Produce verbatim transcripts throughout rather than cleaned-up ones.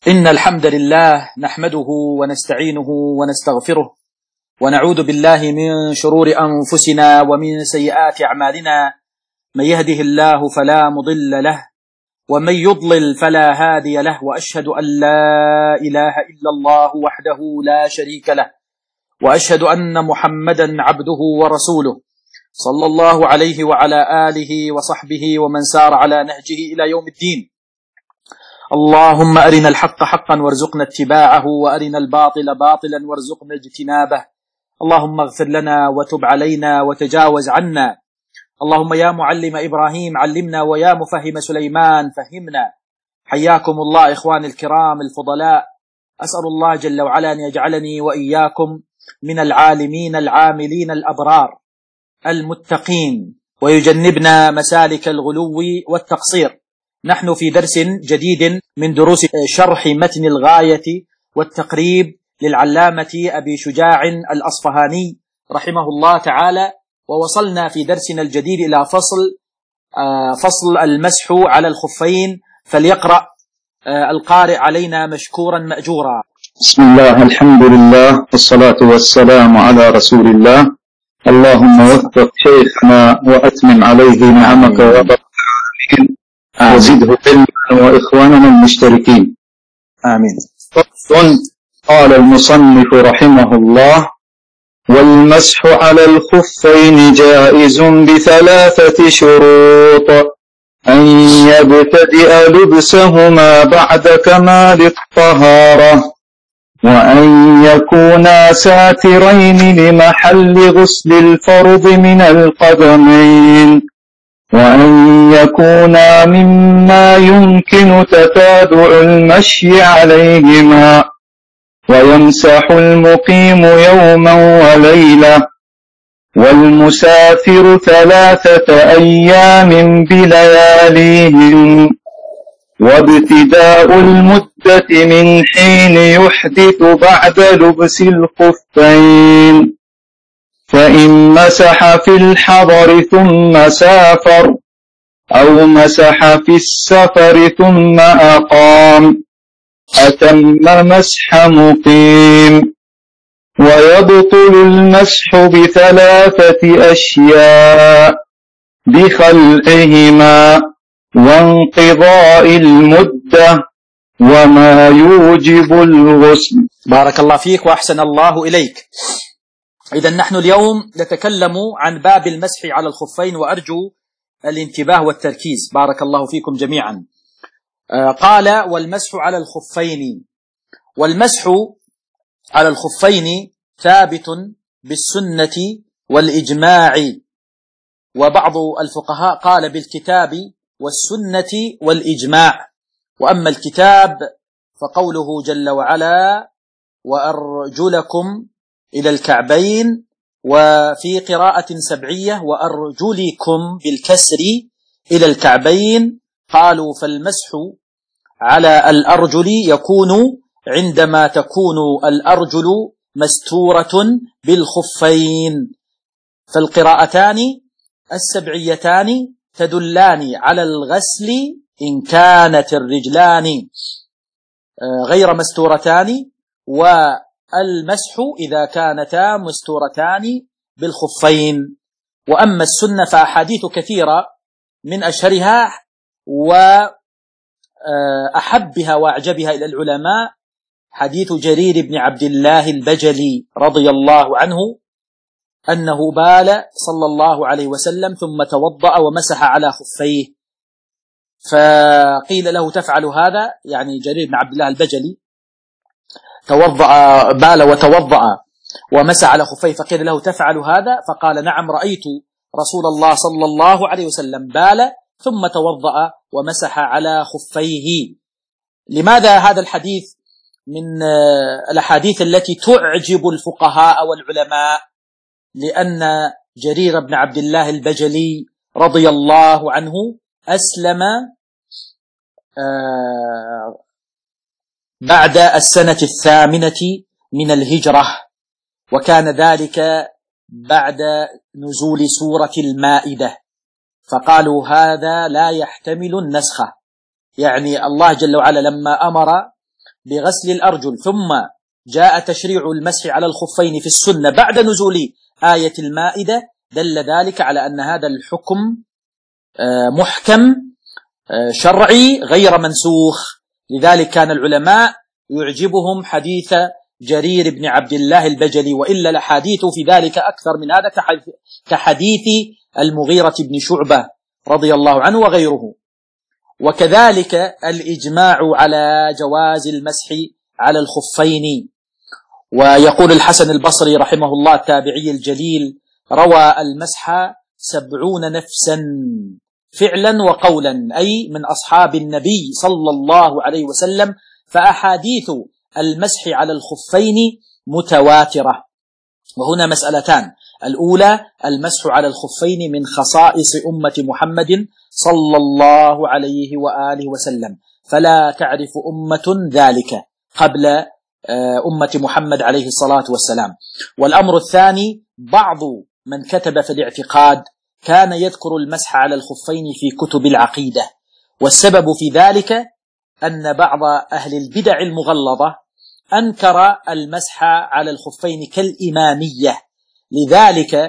إن الحمد لله نحمده ونستعينه ونستغفره ونعوذ بالله من شرور أنفسنا ومن سيئات أعمالنا. من يهده الله فلا مضل له ومن يضلل فلا هادي له، وأشهد أن لا إله إلا الله وحده لا شريك له، وأشهد أن محمدا عبده ورسوله صلى الله عليه وعلى آله وصحبه ومن سار على نهجه إلى يوم الدين. اللهم أرنا الحق حقا وارزقنا اتباعه، وأرنا الباطل باطلا وارزقنا اجتنابه. اللهم اغفر لنا وتب علينا وتجاوز عنا. اللهم يا معلم إبراهيم علمنا، ويا مفهم سليمان فهمنا. حياكم الله إخواني الكرام الفضلاء. أسأل الله جل وعلا أن يجعلني وإياكم من العالمين العاملين الأبرار المتقين، ويجنبنا مسالك الغلو والتقصير. نحن في درس جديد من دروس شرح متن الغاية والتقريب للعلامة أبي شجاع الأصفهاني رحمه الله تعالى، ووصلنا في درسنا الجديد إلى فصل فصل المسح على الخفين. فليقرأ القارئ علينا مشكورا مأجورا. بسم الله، الحمد لله، والصلاة والسلام على رسول الله. اللهم وفق شيخنا وأتمم عليه نعمك وبركاته وزده علما وإخواننا المشتركين. آمين. قال المصنف رحمه الله: والمسح على الخفين جائز بثلاثة شروط: أن يبتدئ لبسهما بعد كمال الطهارة، وأن يكونا ساترين لمحل غسل الفرض من القدمين، وأن يكونا مما يمكن تتابع المشي عليهما، ويمسح المقيم يوما وليلة، والمسافر ثلاثة أيام بلياليهم، وابتداء المدة من حين يحدث بعد لبس الخفين. فإن مسح في الحضر ثم سافر، أو مسح في السفر ثم أقام، أتم مسح مقيم. ويبطل المسح بثلاثة أشياء: بخلعهما، وانقضاء المدة، وما يوجب الغسل. بارك الله فيك وأحسن الله إليك. إذن نحن اليوم نتكلم عن باب المسح على الخفين، وأرجو الانتباه والتركيز. بارك الله فيكم جميعا. آه قال: والمسح على الخفين. والمسح على الخفين ثابت بالسنة والإجماع، وبعض الفقهاء قال بالكتاب والسنة والإجماع. وأما الكتاب فقوله جل وعلا: وأرجلكم إلى الكعبين، وفي قراءة سبعية: وأرجلكم بالكسر إلى الكعبين. قالوا فالمسح على الأرجل يكون عندما تكون الأرجل مستورة بالخفين. فالقراءتان السبعيتان تدلان على الغسل إن كانت الرجلان غير مستورتان، والمسح إذا كانتا مستورتان بالخفين. وأما السنة فأحاديث كثيرة، من أشهرها وأحبها وأعجبها إلى العلماء حديث جرير بن عبد الله البجلي رضي الله عنه، أنه بال صلى الله عليه وسلم ثم توضأ ومسح على خفيه، فقيل له تفعل هذا؟ يعني جرير بن عبد الله البجلي توضأ بال وتوضأ ومسح على خفيه، فقيل له تفعل هذا؟ فقال نعم، رأيت رسول الله صلى الله عليه وسلم بال ثم توضأ ومسح على خفيه. لماذا هذا الحديث من الأحاديث التي تعجب الفقهاء والعلماء؟ لأن جرير بن عبد الله البجلي رضي الله عنه أسلم بعد السنة الثامنة من الهجرة، وكان ذلك بعد نزول سورة المائدة، فقالوا هذا لا يحتمل النسخ. يعني الله جل وعلا لما أمر بغسل الأرجل، ثم جاء تشريع المسح على الخفين في السنة بعد نزول آية المائدة، دل ذلك على أن هذا الحكم محكم شرعي غير منسوخ. لذلك كان العلماء يعجبهم حديث جرير بن عبد الله البجلي، وإلا الأحاديث في ذلك أكثر من هذا كحديث المغيرة بن شعبة رضي الله عنه وغيره. وكذلك الإجماع على جواز المسح على الخفين. ويقول الحسن البصري رحمه الله التابعي الجليل: روى المسح سبعون نفسا فعلا وقولا، أي من أصحاب النبي صلى الله عليه وسلم، فأحاديث المسح على الخفين متواترة. وهنا مسألتان: الأولى المسح على الخفين من خصائص أمة محمد صلى الله عليه وآله وسلم، فلا تعرف أمة ذلك قبل أمة محمد عليه الصلاة والسلام. والأمر الثاني: بعض من كتب في الاعتقاد كان يذكر المسح على الخفين في كتب العقيدة، والسبب في ذلك أن بعض أهل البدع المغلظة أنكر المسح على الخفين كالإمامية، لذلك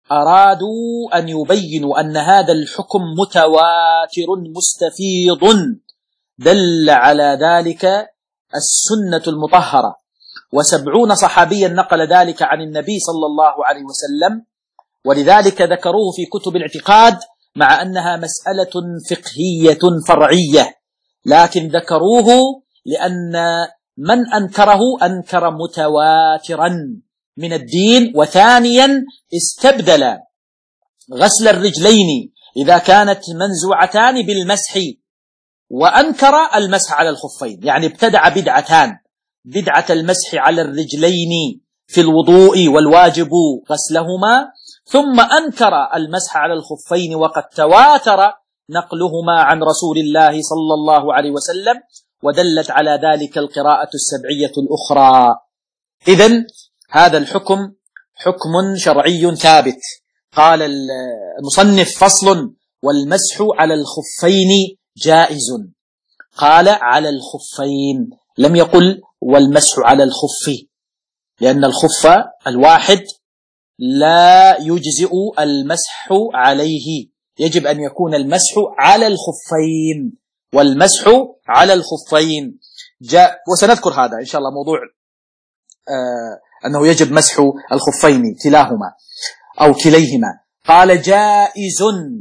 أرادوا أن يبينوا أن هذا الحكم متواتر مستفيض، دل على ذلك السنة المطهرة، وسبعون صحابيا نقل ذلك عن النبي صلى الله عليه وسلم، ولذلك ذكروه في كتب الاعتقاد مع أنها مسألة فقهية فرعية، لكن ذكروه لأن من أنكره أنكر متواترا من الدين. وثانيا استبدل غسل الرجلين إذا كانت منزوعتان بالمسح، وأنكر المسح على الخفين، يعني ابتدع بدعتان: بدعة المسح على الرجلين في الوضوء والواجب غسلهما، ثم أنكر المسح على الخفين وقد تواتر نقلهما عن رسول الله صلى الله عليه وسلم، ودلت على ذلك القراءة السبعية الأخرى. إذن هذا الحكم حكم شرعي ثابت. قال المصنف: فصل: والمسح على الخفين جائز. قال على الخفين، لم يقل والمسح على الخف، لأن الخف الواحد لا يجزئ المسح عليه، يجب أن يكون المسح على الخفين، والمسح على الخفين جاء، وسنذكر هذا إن شاء الله موضوع آه أنه يجب مسح الخفين كلاهما أو كليهما. قال جائز.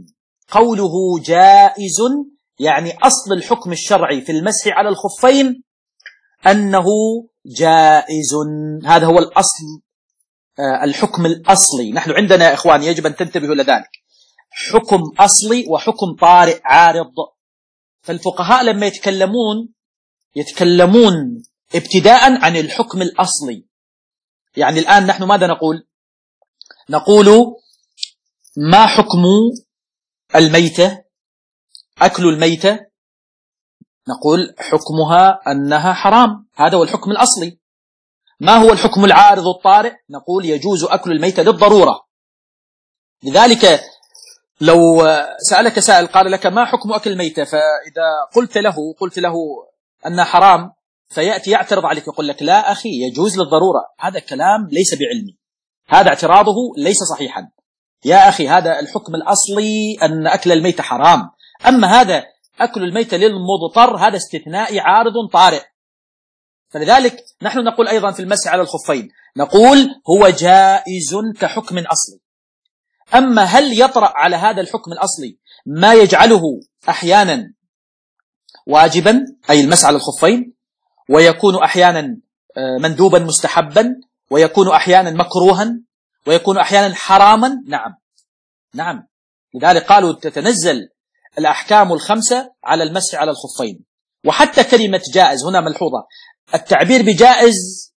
قوله جائز يعني أصل الحكم الشرعي في المسح على الخفين أنه جائز، هذا هو الأصل، آه الحكم الأصلي. نحن عندنا يا إخوان يجب أن تنتبهوا لذلك، حكم أصلي وحكم طارئ عارض. فالفقهاء لما يتكلمون يتكلمون ابتداء عن الحكم الأصلي. يعني الآن نحن ماذا نقول؟ نقول ما حكم الميتة؟ أكل الميتة نقول حكمها أنها حرام، هذا هو الحكم الأصلي. ما هو الحكم العارض الطارئ؟ نقول يجوز أكل الميتة للضرورة. لذلك لو سألك سائل قال لك ما حكم أكل الميتة، فإذا قلت له قلت له أنها حرام، فيأتي يعترض عليك يقول لك لا أخي يجوز للضرورة، هذا كلام ليس بعلمي، هذا اعتراضه ليس صحيحا. يا أخي هذا الحكم الأصلي أن أكل الميتة حرام، أما هذا أكل الميتة للمضطر هذا استثنائي عارض طارئ. فلذلك نحن نقول أيضا في المسح على الخفين نقول هو جائز كحكم أصلي. أما هل يطرأ على هذا الحكم الأصلي ما يجعله أحيانا واجبا أي المسح على الخفين، ويكون أحيانا مندوبا مستحبا، ويكون أحيانا مكروها، ويكون أحيانا حراما؟ نعم نعم. لذلك قالوا تتنزل الأحكام الخمسة على المسح على الخفين. وحتى كلمة جائز هنا ملحوظة، التعبير بجائز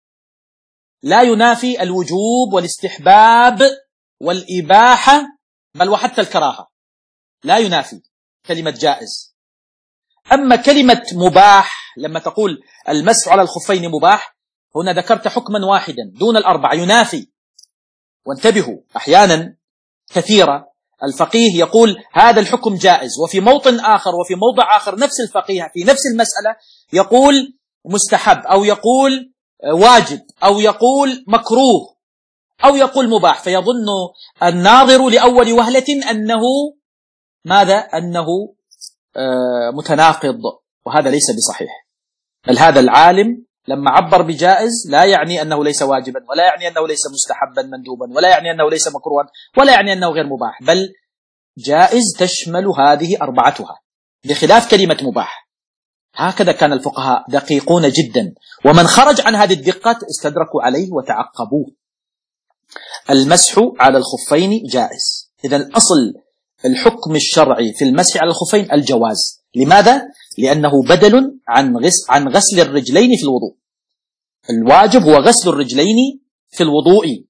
لا ينافي الوجوب والاستحباب والإباحة، بل وحتى الكراهة لا ينافي كلمة جائز. أما كلمة مباح لما تقول المسح على الخفين مباح، هنا ذكرت حكما واحدا دون الأربعة ينافي. وانتبهوا أحيانا كثيرة الفقيه يقول هذا الحكم جائز، وفي موطن آخر وفي موضع آخر نفس الفقيه في نفس المسألة يقول مستحب أو يقول واجب أو يقول مكروه أو يقول مباح، فيظن الناظر لأول وهلة أنه ماذا؟ أنه متناقض، وهذا ليس بصحيح. بل هذا العالم لما عبر بجائز لا يعني أنه ليس واجبا، ولا يعني أنه ليس مستحبا مندوبا، ولا يعني أنه ليس مكروها، ولا يعني أنه غير مباح، بل جائز تشمل هذه أربعتها بخلاف كلمة مباح. هكذا كان الفقهاء دقيقون جدا، ومن خرج عن هذه الدقة استدركوا عليه وتعقبوه. المسح على الخفين جائز. إذن الأصل الحكم الشرعي في المسح على الخفين الجواز. لماذا؟ لأنه بدل عن غسل, عن غسل الرجلين في الوضوء. الواجب هو غسل الرجلين في الوضوء،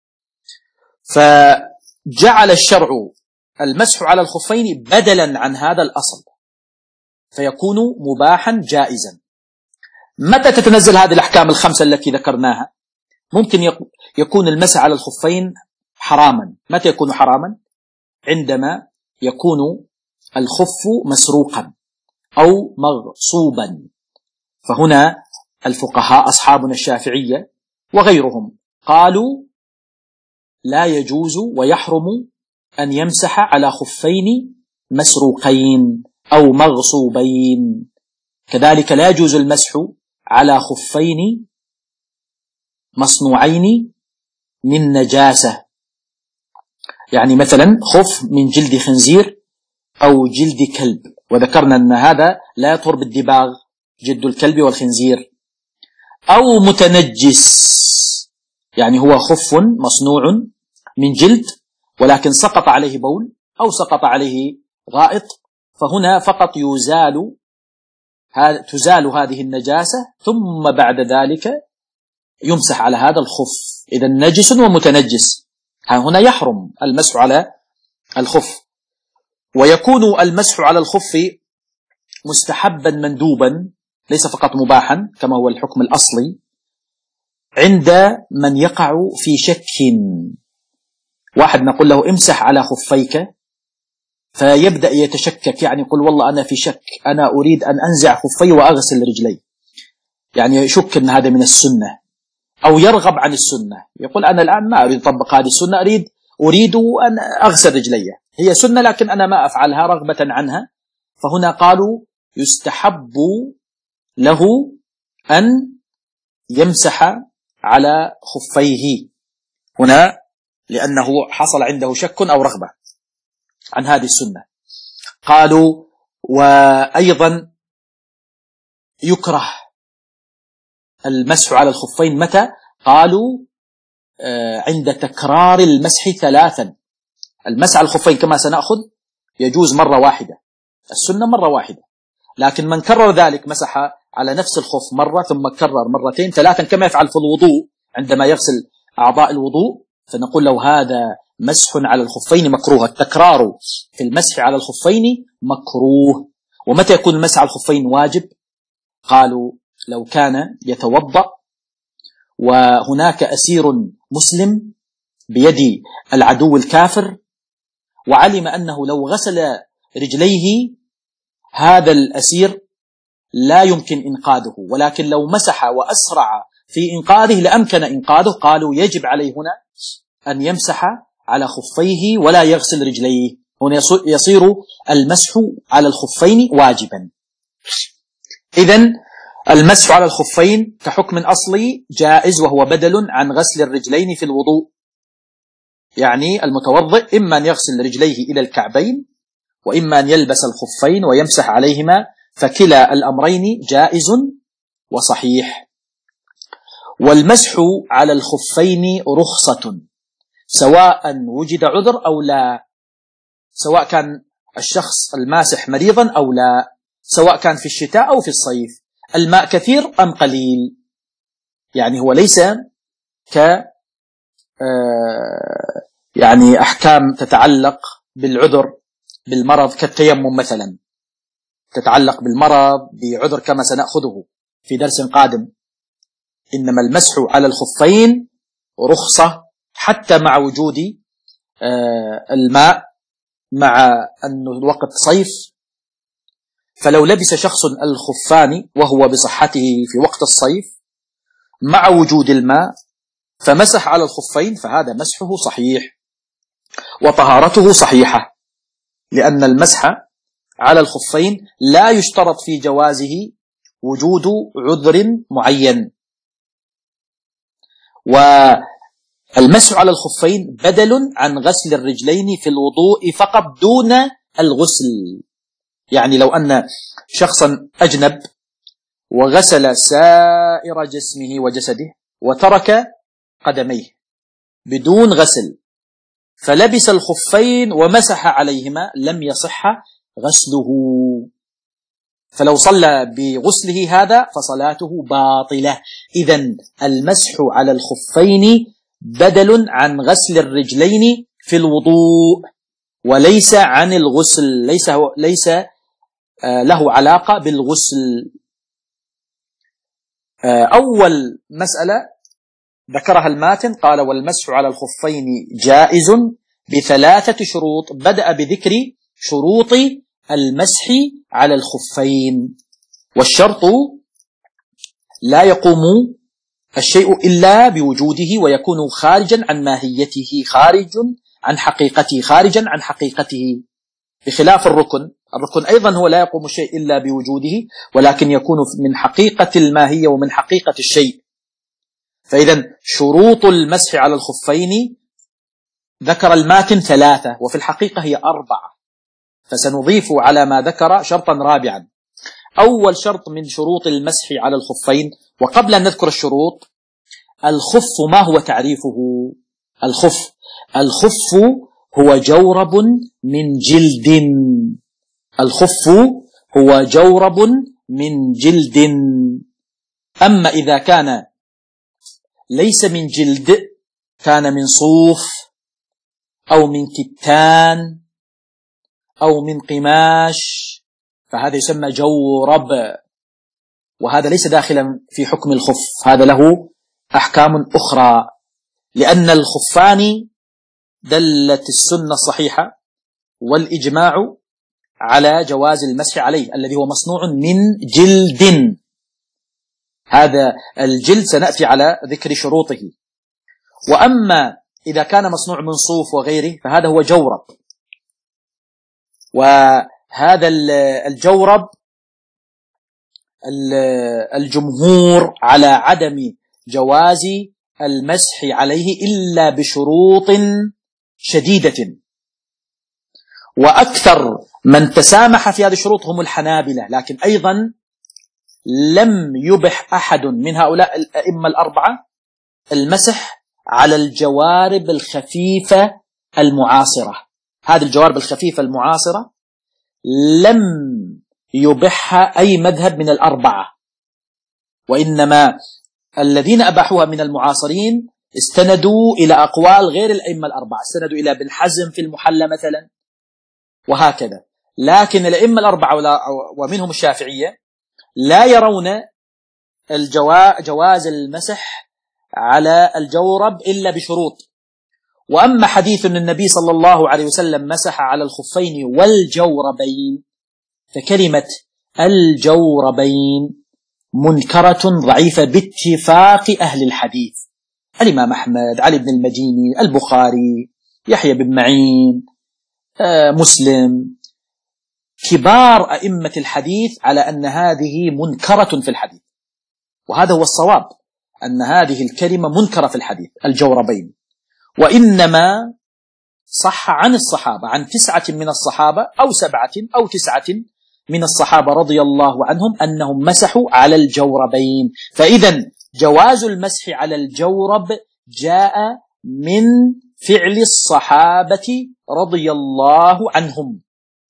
فجعل الشرع المسح على الخفين بدلا عن هذا الأصل، فيكون مباحا جائزا. متى تتنزل هذه الأحكام الخمسة التي ذكرناها؟ ممكن يكون المسح على الخفين حراما. متى يكون حراما؟ عندما يكون الخف مسروقا أو مغصوبا، فهنا الفقهاء أصحابنا الشافعية وغيرهم قالوا لا يجوز ويحرم أن يمسح على خفين مسروقين أو مغصوبين. كذلك لا يجوز المسح على خفين مصنوعين من نجاسة، يعني مثلا خف من جلد خنزير أو جلد كلب، وذكرنا أن هذا لا يطهر بالدباغ جلد الكلب والخنزير. أو متنجس، يعني هو خف مصنوع من جلد ولكن سقط عليه بول أو سقط عليه غائط، فهنا فقط يزال تزال هذه النجاسة ثم بعد ذلك يمسح على هذا الخف. إذا نجس ومتنجس، هنا يحرم المسح على الخف. ويكون المسح على الخف مستحبا مندوبا ليس فقط مباحا كما هو الحكم الأصلي، عند من يقع في شك. واحد نقول له امسح على خفيك فيبدأ يتشكك، يعني يقول والله أنا في شك، أنا أريد أن أنزع خفي وأغسل رجلي، يعني يشك أن هذا من السنة أو يرغب عن السنة، يقول أنا الآن ما أريد أطبق هذه السنة، أريد أريد أن أغسل رجلي، هي سنة لكن أنا ما أفعلها رغبة عنها. فهنا قالوا يستحب له أن يمسح على خفيه هنا لأنه حصل عنده شك أو رغبة عن هذه السنة. قالوا وأيضا يكره المسح على الخفين متى؟ قالوا عند تكرار المسح ثلاثا. المسح على الخفين كما سنأخذ يجوز مرة واحدة، السنة مرة واحدة، لكن من كرر ذلك مسح على نفس الخف مرة ثم كرر مرتين ثلاثا كما يفعل في الوضوء عندما يغسل أعضاء الوضوء، فنقول له هذا مسح على الخفين مكروه. التكرار في المسح على الخفين مكروه. ومتى يكون المسح على الخفين واجب؟ قالوا لو كان يتوضأ وهناك أسير مسلم بيد العدو الكافر وعلم أنه لو غسل رجليه هذا الأسير لا يمكن إنقاذه، ولكن لو مسح وأسرع في إنقاذه لأمكن إنقاذه، قالوا يجب عليه هنا أن يمسح على خفيه ولا يغسل رجليه. هنا يصير المسح على الخفين واجبا. إذن المسح على الخفين كحكم أصلي جائز، وهو بدل عن غسل الرجلين في الوضوء، يعني المتوضئ إما أن يغسل رجليه إلى الكعبين وإما أن يلبس الخفين ويمسح عليهما، فكلا الأمرين جائز وصحيح. والمسح على الخفين رخصة سواء وجد عذر أو لا، سواء كان الشخص الماسح مريضا أو لا، سواء كان في الشتاء أو في الصيف، الماء كثير أم قليل، يعني هو ليس ك يعني أحكام تتعلق بالعذر بالمرض كالتيمم مثلا، تتعلق بالمرض بعذر كما سنأخذه في درس قادم. إنما المسح على الخفين رخصة حتى مع وجود الماء، مع أنه الوقت صيف فلو لبس شخص الخفان وهو بصحته في وقت الصيف مع وجود الماء فمسح على الخفين فهذا مسحه صحيح وطهارته صحيحة، لأن المسح على الخفين لا يشترط في جوازه وجود عذر معين. والمسح على الخفين بدل عن غسل الرجلين في الوضوء فقط دون الغسل. يعني لو أن شخصا أجنب وغسل سائر جسمه وجسده وترك قدميه بدون غسل فلبس الخفين ومسح عليهما لم يصح غسله، فلو صلى بغسله هذا فصلاته باطلة. إذن المسح على الخفين بدل عن غسل الرجلين في الوضوء وليس عن الغسل، ليس, ليس له علاقة بالغسل. أول مسألة ذكرها الماتن قال والمسح على الخفين جائز بثلاثة شروط، بدأ بذكر شروط المسح على الخفين. والشرط لا يقوم الشيء إلا بوجوده ويكون خارجا عن ماهيته، خارج عن حقيقته، خارجا عن حقيقته، بخلاف الركن. الركن أيضا هو لا يقوم الشيء إلا بوجوده ولكن يكون من حقيقة الماهية ومن حقيقة الشيء. فإذا شروط المسح على الخفين ذكر الماتن ثلاثة وفي الحقيقة هي أربعة، فسنضيف على ما ذكر شرطا رابعا. أول شرط من شروط المسح على الخفين، وقبل أن نذكر الشروط، الخف ما هو تعريفه؟ الخف الخف هو جورب من جلد. الخف هو جورب من جلد. أما إذا كان ليس من جلد، كان من صوف أو من كتان أو من قماش، فهذا يسمى جورب، وهذا ليس داخلا في حكم الخف، هذا له أحكام أخرى. لأن الخفان دلت السنة الصحيحة والإجماع على جواز المسح عليه، الذي هو مصنوع من جلد. هذا الجلد سنأتي على ذكر شروطه. وأما إذا كان مصنوع من صوف وغيره فهذا هو جورب، وهذا الجورب الجمهور على عدم جواز المسح عليه إلا بشروط شديدة، وأكثر من تسامح في هذه الشروط هم الحنابلة، لكن أيضا لم يبح أحد من هؤلاء الأئمة الأربعة المسح على الجوارب الخفيفة المعاصرة. هذه الجوارب الخفيفة المعاصرة لم يبحها أي مذهب من الأربعة، وإنما الذين أباحوها من المعاصرين استندوا إلى أقوال غير الأئمة الأربعة، استندوا إلى ابن حزم في المحلى مثلا وهكذا. لكن الأئمة الأربعة ومنهم الشافعية لا يرون جواز المسح على الجورب إلا بشروط. وأما حديث أن النبي صلى الله عليه وسلم مسح على الخفين والجوربين، فكلمة الجوربين منكرة ضعيفة باتفاق أهل الحديث، الإمام أحمد، علي بن المديني، البخاري، يحيى بن معين، مسلم، كبار أئمة الحديث على أن هذه منكرة في الحديث. وهذا هو الصواب، أن هذه الكلمة منكرة في الحديث الجوربين. وإنما صح عن الصحابة، عن تسعة من الصحابة أو سبعة أو تسعة من الصحابة رضي الله عنهم أنهم مسحوا على الجوربين. فإذا جواز المسح على الجورب جاء من فعل الصحابة رضي الله عنهم.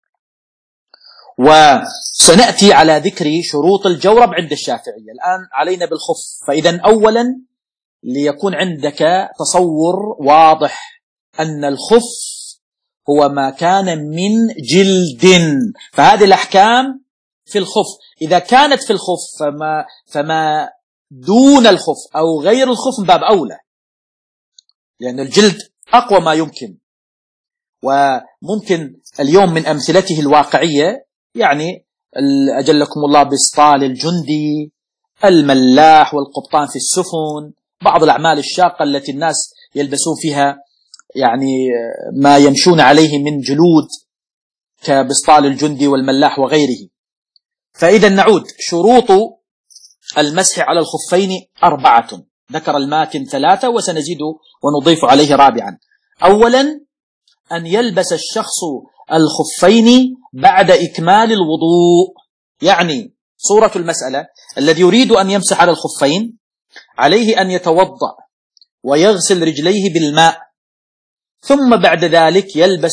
وسنأتي على ذكر شروط الجورب عند الشافعية. الآن علينا بالخف. فإذا أولا ليكون عندك تصور واضح أن الخف هو ما كان من جلد، فهذه الأحكام في الخف. إذا كانت في الخف فما, فما دون الخف أو غير الخف من باب أولى، لأن الجلد أقوى ما يمكن. وممكن اليوم من أمثلته الواقعية يعني أجلكم الله بسطال الجندي، الملاح والقبطان في السفن، بعض الأعمال الشاقة التي الناس يلبسون فيها يعني ما يمشون عليه من جلود كبسطال الجندي والملاح وغيره. فإذا نعود، شروط المسح على الخفين أربعة، ذكر الماتن ثلاثة وسنزيد ونضيف عليه رابعا. أولا أن يلبس الشخص الخفين بعد إكمال الوضوء. يعني صورة المسألة: الذي يريد أن يمسح على الخفين عليه أن يتوضأ ويغسل رجليه بالماء، ثم بعد ذلك يلبس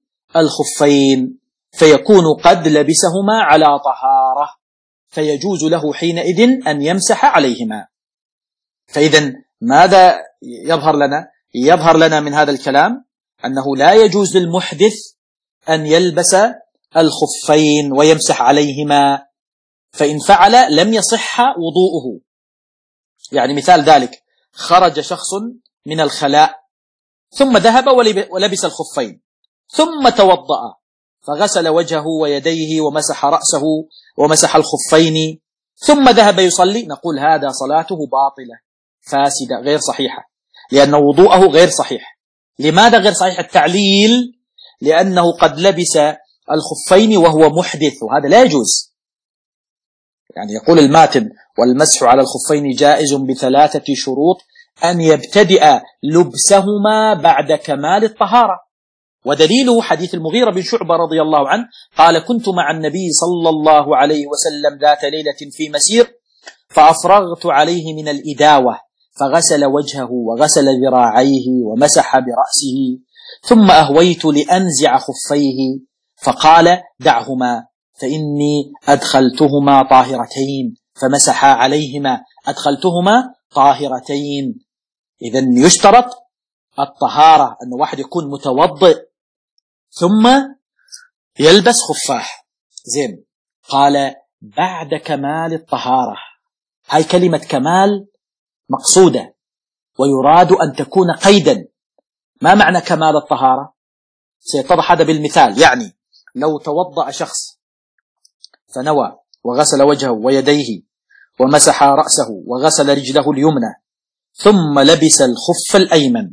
الخفين فيكون قد لبسهما على طهارة، فيجوز له حينئذ أن يمسح عليهما. فإذا ماذا يظهر لنا؟ يظهر لنا من هذا الكلام أنه لا يجوز للمحدث أن يلبس الخفين ويمسح عليهما، فإن فعل لم يصح وضوءه. يعني مثال ذلك: خرج شخص من الخلاء ثم ذهب ولبس الخفين، ثم توضأ فغسل وجهه ويديه ومسح رأسه ومسح الخفين، ثم ذهب يصلي، نقول هذا صلاته باطلة فاسدة غير صحيحة، لأن وضوءه غير صحيح. لماذا غير صحيح؟ التعليل: لأنه قد لبس الخفين وهو محدث، وهذا لا يجوز. يعني يقول الماتن: والمسح على الخفين جائز بثلاثة شروط: أن يبتدئ لبسهما بعد كمال الطهارة. ودليله حديث المغيرة بن شعبة رضي الله عنه قال: كنت مع النبي صلى الله عليه وسلم ذات ليلة في مسير، فأفرغت عليه من الإداوة، فغسل وجهه وغسل ذراعيه ومسح برأسه، ثم أهويت لأنزع خفيه فقال: دعهما فإني أدخلتهما طاهرتين، فمسح عليهما، أدخلتهما طاهرتين. إذن يشترط الطهارة، أن واحد يكون متوضئ ثم يلبس خفاه. زين، قال بعد كمال الطهارة. هاي كلمة كمال مقصودة ويراد أن تكون قيدا. ما معنى كمال الطهارة؟ سيتضح هذا بالمثال. يعني لو توضأ شخص فنوى وغسل وجهه ويديه ومسح رأسه وغسل رجله اليمنى، ثم لبس الخف الأيمن،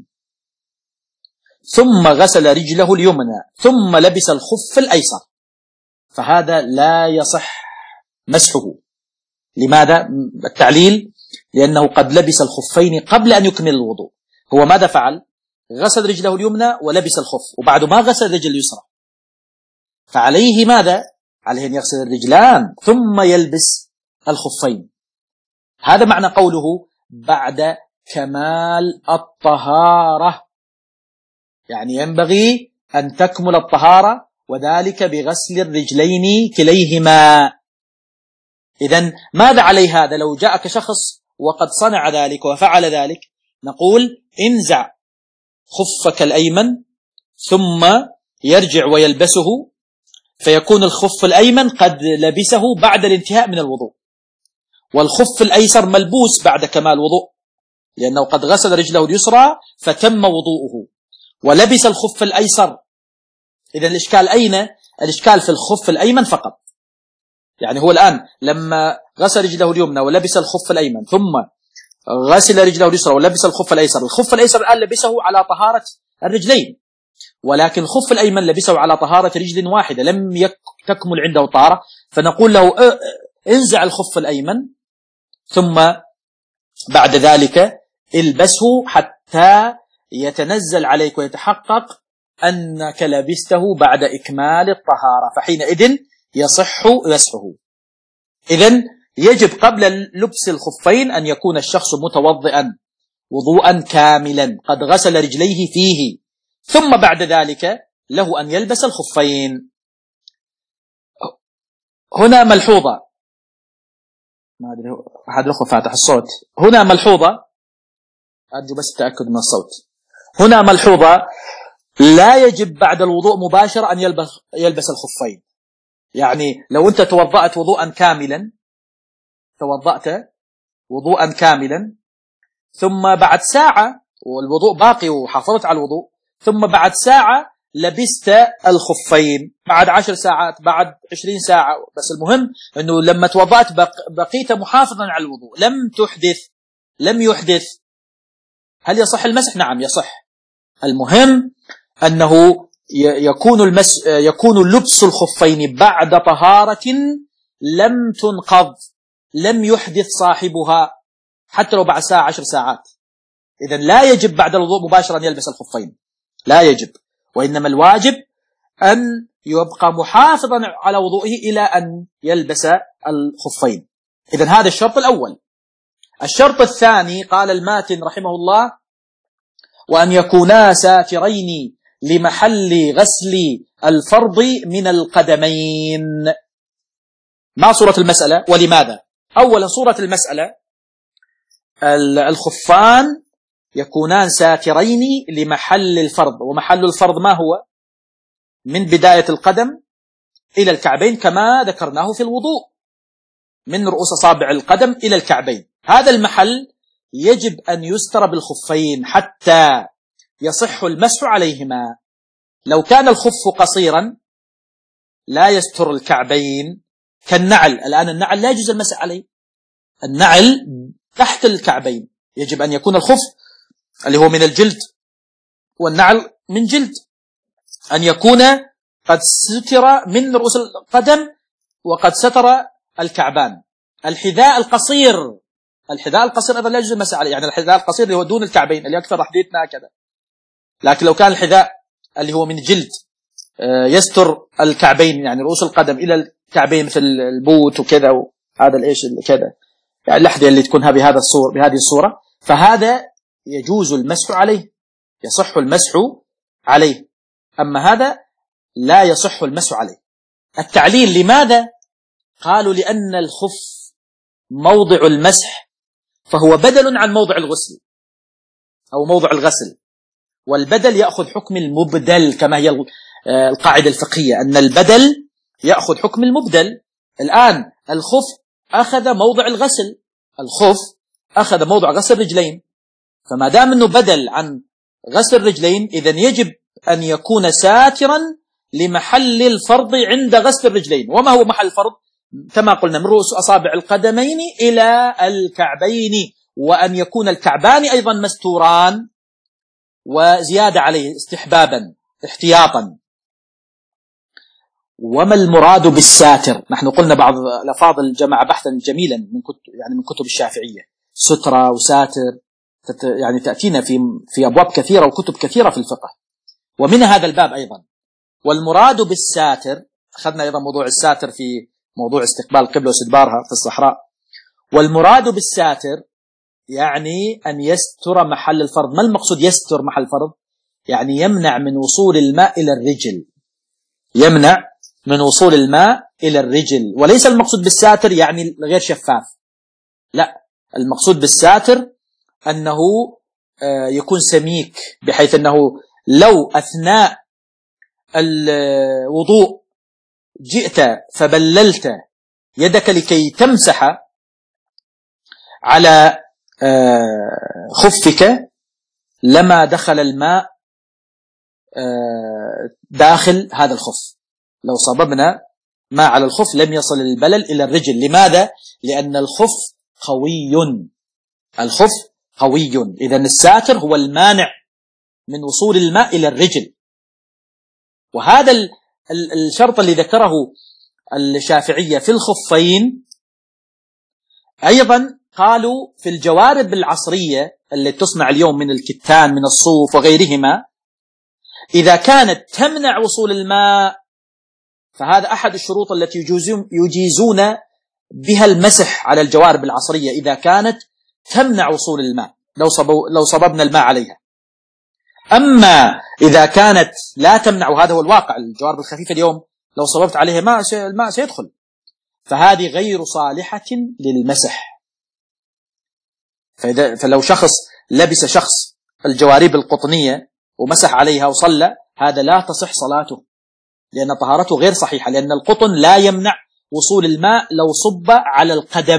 ثم غسل رجله اليمنى، ثم لبس الخف الأيسر، فهذا لا يصح مسحه. لماذا؟ التعليل: لأنه قد لبس الخفين قبل أن يكمل الوضوء. هو ماذا فعل؟ غسل رجله اليمنى ولبس الخف، وبعد ما غسل رجل اليسرى، فعليه ماذا؟ عليه أن يغسل الرجلان ثم يلبس الخفين. هذا معنى قوله بعد كمال الطهارة، يعني ينبغي أن تكمل الطهارة، وذلك بغسل الرجلين كليهما. إذن ماذا عليه هذا؟ لو جاءك شخص وقد صنع ذلك وفعل ذلك، نقول: انزع خفك الأيمن ثم يرجع ويلبسه، فيكون الخف الأيمن قد لبسه بعد الانتهاء من الوضوء، والخف الأيسر ملبوس بعد كمال وضوء، لأنه قد غسل رجله اليسرى فتم وضوءه ولبس الخف الأيسر. إذن الإشكال أين؟ الإشكال في الخف الأيمن فقط. يعني هو الآن لما غسل رجله اليمنى ولبس الخف الأيمن، ثم غسل رجله اليسرى ولبس الخف الأيسر، الخف الأيسر الآن لبسه على طهارة الرجلين، ولكن الخف الأيمن لبسه على طهارة رجل واحدة، لم يك تكمل عنده طهارة، فنقول له: انزع الخف الأيمن ثم بعد ذلك البسه حتى يتنزل عليك ويتحقق أنك لبسته بعد إكمال الطهارة، فحينئذ يصح مسحه. إذن يجب قبل لبس الخفين أن يكون الشخص متوضئا وضوءا كاملا قد غسل رجليه فيه، ثم بعد ذلك له أن يلبس الخفين. هنا ملحوظة، ما أدري أحد الأخوة فاتح الصوت. هنا ملحوظة، أرجو بس التأكد من الصوت. هنا ملحوظة: لا يجب بعد الوضوء مباشرة أن يلبس, يلبس الخفين. يعني لو أنت توضأت وضوءا كاملا توضأت وضوءا كاملا ثم بعد ساعة والوضوء باقي وحافظت على الوضوء، ثم بعد ساعة لبست الخفين بعد عشر ساعات بعد عشرين ساعة، بس المهم أنه لما توضأت بقيت محافظا على الوضوء، لم تحدث لم يحدث، هل يصح المسح؟ نعم يصح. المهم أنه يكون المس يكون لبس الخفين بعد طهارة لم تنقض، لم يحدث صاحبها حتى لو بعد ساعة عشر ساعات. إذن لا يجب بعد الوضوء مباشرة أن يلبس الخفين، لا يجب، وإنما الواجب أن يبقى محافظا على وضوئه إلى أن يلبس الخفين. إذن هذا الشرط الأول. الشرط الثاني قال الماتن رحمه الله: وأن يكونا ساترين لمحل غسل الفرض من القدمين. ما صورة المسألة ولماذا؟ أولا صورة المسألة: الخفان يكونان ساترين لمحل الفرض، ومحل الفرض ما هو؟ من بداية القدم إلى الكعبين كما ذكرناه في الوضوء، من رؤوس أصابع القدم إلى الكعبين. هذا المحل يجب أن يستر بالخفين حتى يصح المسح عليهما. لو كان الخف قصيرا لا يستر الكعبين كالنعل. الآن النعل لا يجوز المسح عليه، النعل تحت الكعبين، يجب أن يكون الخف اللي هو من الجلد والنعل من جلد أن يكون قد ستر من رؤوس القدم وقد ستر الكعبان. الحذاء القصير الحذاء القصير أيضا لا يجوز المسح عليه، يعني الحذاء القصير اللي هو دون الكعبين اللي أكثر حديثنا هكذا. لكن لو كان الحذاء اللي هو من جلد يستر الكعبين، يعني رؤوس القدم إلى الكعبين مثل البوت وكذا، وهذا الإيش كذا، يعني الأحذية اللي تكونها بهذا الصور بهذه الصورة، فهذا يجوز المسح عليه، يصح المسح عليه. أما هذا لا يصح المسح عليه. التعليل لماذا؟ قالوا لأن الخف موضع المسح فهو بدل عن موضع الغسل أو موضع الغسل، والبدل يأخذ حكم المبدل كما هي القاعدة الفقهية، أن البدل يأخذ حكم المبدل. الآن الخف أخذ موضع الغسل، الخف أخذ موضع غسل الرجلين، فما دام أنه بدل عن غسل الرجلين إذن يجب أن يكون ساترا لمحل الفرض عند غسل الرجلين. وما هو محل الفرض؟ كما قلنا من رؤوس أصابع القدمين إلى الكعبين، وأن يكون الكعبان أيضا مستوران، وزيادة عليه استحبابا احتياطا. وما المراد بالساتر؟ نحن قلنا بعض الألفاظ الجماعة بحثا جميلا من كتب يعني من كتب الشافعية، سترة وساتر، يعني تأتينا في في أبواب كثيرة وكتب كثيرة في الفقه، ومن هذا الباب أيضا. والمراد بالساتر أخذنا أيضا موضوع الساتر في موضوع استقبال القبلة واستدبارها في الصحراء. والمراد بالساتر يعني أن يستر محل الفرض. ما المقصود يستر محل الفرض؟ يعني يمنع من وصول الماء إلى الرجل، يمنع من وصول الماء إلى الرجل. وليس المقصود بالساتر يعني غير شفاف، لا، المقصود بالساتر أنه يكون سميك، بحيث أنه لو أثناء الوضوء جئت فبللت يدك لكي تمسح على خفك لما دخل الماء داخل هذا الخف. لو صببنا ما على الخف لم يصل البلل إلى الرجل. لماذا؟ لأن الخف قوي، الخف قوي. إذن الساتر هو المانع من وصول الماء إلى الرجل. وهذا الشرط اللي ذكره الشافعية في الخفين أيضا قالوا في الجوارب العصرية اللي تصنع اليوم من الكتان من الصوف وغيرهما، إذا كانت تمنع وصول الماء فهذا أحد الشروط التي يجيزون بها المسح على الجوارب العصرية، إذا كانت تمنع وصول الماء لو, صبو لو صببنا الماء عليها. أما إذا كانت لا تمنع، وهذا هو الواقع، الجوارب الخفيفة اليوم لو صببت عليها ماء الماء سيدخل، فهذه غير صالحة للمسح. فإذا فلو شخص لبس شخص الجوارب القطنية ومسح عليها وصلى، هذا لا تصح صلاته، لأن طهارته غير صحيحة، لأن القطن لا يمنع وصول الماء لو صب على القدم.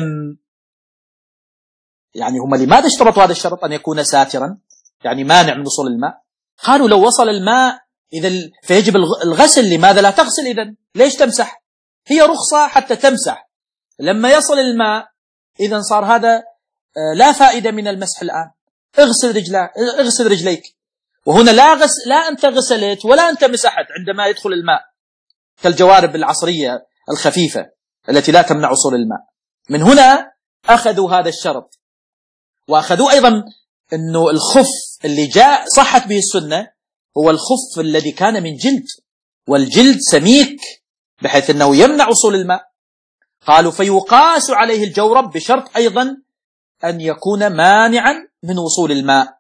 يعني هم لماذا اشترطوا هذا الشرط أن يكون ساترا، يعني مانع من وصول الماء؟ قالوا لو وصل الماء إذا فيجب الغسل. لماذا لا تغسل إذن؟ ليش تمسح؟ هي رخصة حتى تمسح. لما يصل الماء إذن صار هذا لا فائدة من المسح الآن. اغسل رجلك، اغسل رجليك. وهنا لا غس لا أنت غسلت ولا أنت مسحت عندما يدخل الماء، كالجوارب العصرية الخفيفة التي لا تمنع وصول الماء. من هنا أخذوا هذا الشرط. وأخذوا أيضا أنه الخف اللي جاء صحت به السنة هو الخف الذي كان من جلد، والجلد سميك بحيث أنه يمنع وصول الماء. قالوا فيقاس عليه الجورب بشرط أيضا أن يكون مانعا من وصول الماء.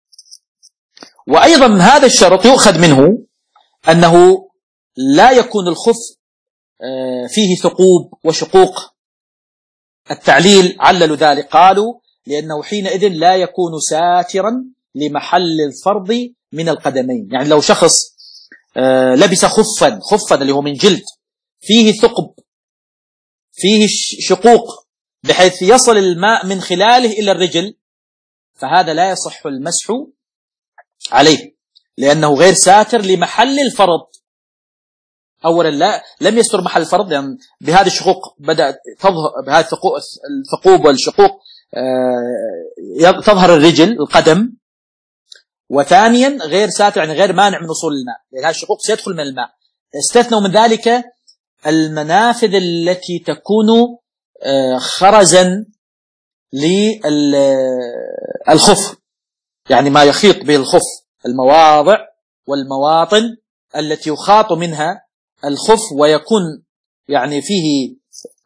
وأيضا هذا الشرط يؤخذ منه أنه لا يكون الخف فيه ثقوب وشقوق. التعليل عللوا ذلك، قالوا لأنه حينئذ لا يكون ساترا لمحل الفرض من القدمين. يعني لو شخص لبس خفا خفا اللي هو من جلد فيه ثقب فيه شقوق بحيث يصل الماء من خلاله إلى الرجل، فهذا لا يصح المسح عليه لأنه غير ساتر لمحل الفرض. أولا لا لم يستر محل الفرض، لأن يعني بهذه الشقوق بدأت تظهر، بهذه الثقوب والشقوق تظهر الرجل القدم. وثانيا غير ساتر يعني غير مانع من وصول الماء، لأن هذه الشقوق سيدخل من الماء. استثنوا من ذلك المنافذ التي تكون خرزا للخف، يعني ما يخيط به الخف، المواضع والمواطن التي يخاط منها الخف ويكون يعني فيه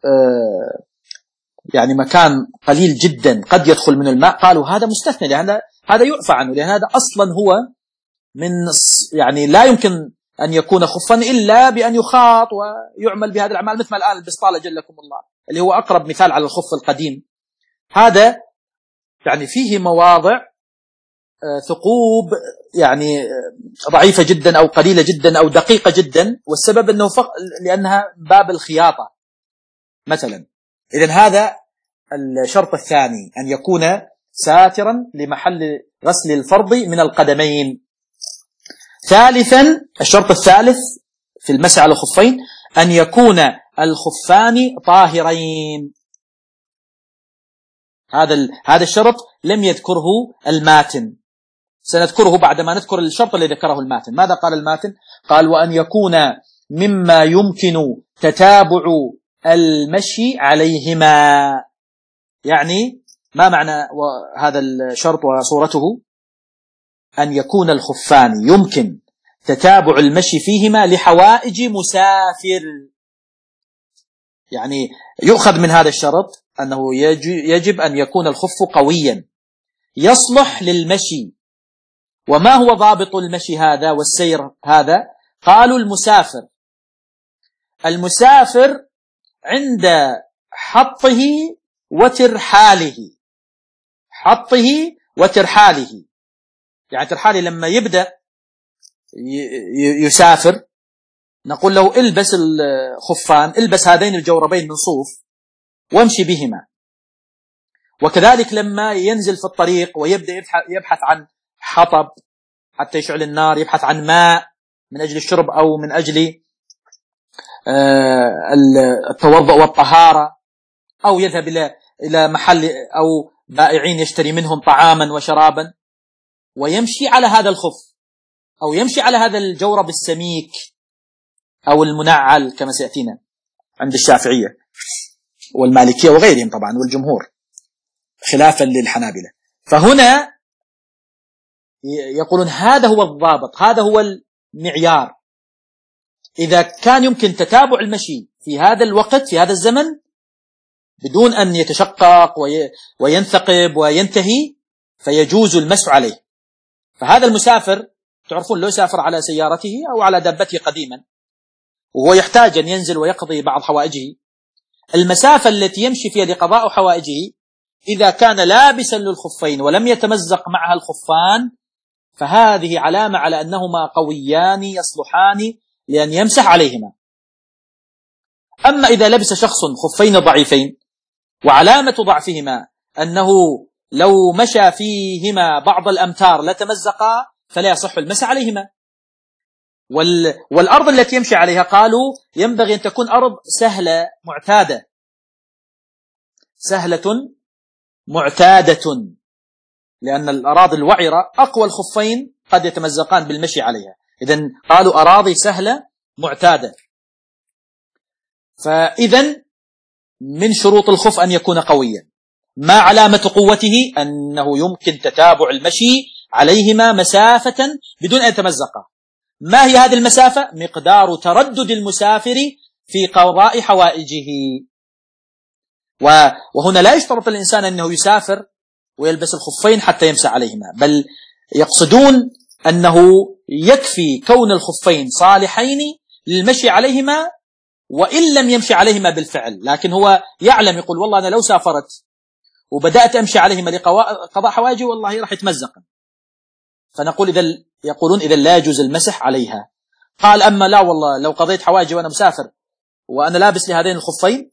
يعني مكان قليل جدا قد يدخل من الماء. قالوا هذا مستثنى، لأن هذا يعفى عنه، لأن هذا أصلا هو من يعني لا يمكن أن يكون خفا إلا بأن يخاط ويعمل بهذا الأعمال، مثل ما الآن البسطالة جلكم الله اللي هو أقرب مثال على الخف القديم. هذا يعني فيه مواضع ثقوب يعني ضعيفة جدا أو قليلة جدا أو دقيقة جدا، والسبب أنه فق... لأنها باب الخياطة مثلا. إذن هذا الشرط الثاني، أن يكون ساترا لمحل غسل الفرض من القدمين. ثالثا الشرط الثالث في المسح على الخفين أن يكون الخفان طاهرين. هذا ال... هذا الشرط لم يذكره الماتن، سنذكره بعدما نذكر الشرط الذي ذكره الماتن. ماذا قال الماتن؟ قال وأن يكون مما يمكن تتابع المشي عليهما. يعني ما معنى هذا الشرط وصورته؟ أن يكون الخفان يمكن تتابع المشي فيهما لحوائج مسافر. يعني يؤخذ من هذا الشرط أنه يجب أن يكون الخف قويا يصلح للمشي. وما هو ضابط المشي هذا والسير هذا؟ قالوا المسافر المسافر عند حطه وترحاله، حطه وترحاله. يعني ترحاله لما يبدأ يسافر نقول له البس الخفان، البس هذين الجوربين من صوف وامشي بهما. وكذلك لما ينزل في الطريق ويبدأ يبحث عن حطب حتى يشعل النار، يبحث عن ماء من أجل الشرب أو من أجل التوضؤ والطهارة، أو يذهب إلى إلى محل أو بائعين يشتري منهم طعاما وشرابا، ويمشي على هذا الخف أو يمشي على هذا الجورب السميك أو المنعل كما سيأتينا عند الشافعية والمالكية وغيرهم طبعا والجمهور خلافا للحنابلة. فهنا يقولون هذا هو الضابط، هذا هو المعيار. إذا كان يمكن تتابع المشي في هذا الوقت في هذا الزمن بدون أن يتشقق وينثقب وينتهي فيجوز المسح عليه. فهذا المسافر تعرفون لو سافر على سيارته أو على دابته قديما وهو يحتاج أن ينزل ويقضي بعض حوائجه، المسافة التي يمشي فيها لقضاء حوائجه إذا كان لابسا للخفين ولم يتمزق معها الخفان فهذه علامة على أنهما قويان يصلحان لأن يمسح عليهما. أما إذا لبس شخص خفين ضعيفين وعلامة ضعفهما أنه لو مشى فيهما بعض الأمتار لتمزقا فلا يصح المسح عليهما. والأرض التي يمشي عليها قالوا ينبغي أن تكون أرض سهلة معتادة، سهلة معتادة، لأن الأراضي الوعرة أقوى الخفين قد يتمزقان بالمشي عليها. إذن قالوا أراضي سهلة معتادة. فإذن من شروط الخف أن يكون قويا. ما علامة قوته؟ أنه يمكن تتابع المشي عليهما مسافة بدون أن يتمزقا. ما هي هذه المسافة؟ مقدار تردد المسافر في قضاء حوائجه. وهنا لا يشترط الإنسان أنه يسافر ويلبس الخفين حتى يمسح عليهما، بل يقصدون أنه يكفي كون الخفين صالحين للمشي عليهما وإن لم يمشي عليهما بالفعل، لكن هو يعلم، يقول والله أنا لو سافرت وبدأت أمشي عليهما لقضاء حوائجي والله راح يتمزق. فنقول إذا يقولون إذا لا يجوز المسح عليها. قال أما لا والله لو قضيت حوائجي وأنا مسافر وأنا لابس لهذين الخفين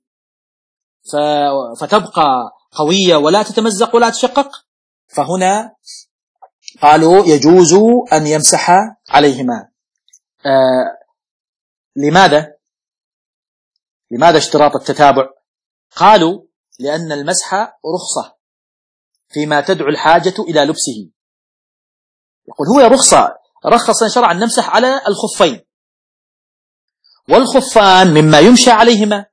فتبقى قوية ولا تتمزق ولا تشقق، فهنا قالوا يجوز أن يمسح عليهما. آه لماذا؟ لماذا اشتراط التتابع؟ قالوا لأن المسح رخصة فيما تدعو الحاجة إلى لبسه. يقول هو رخصة، رخص شرعا نمسح على الخفين، والخفان مما يمشى عليهما.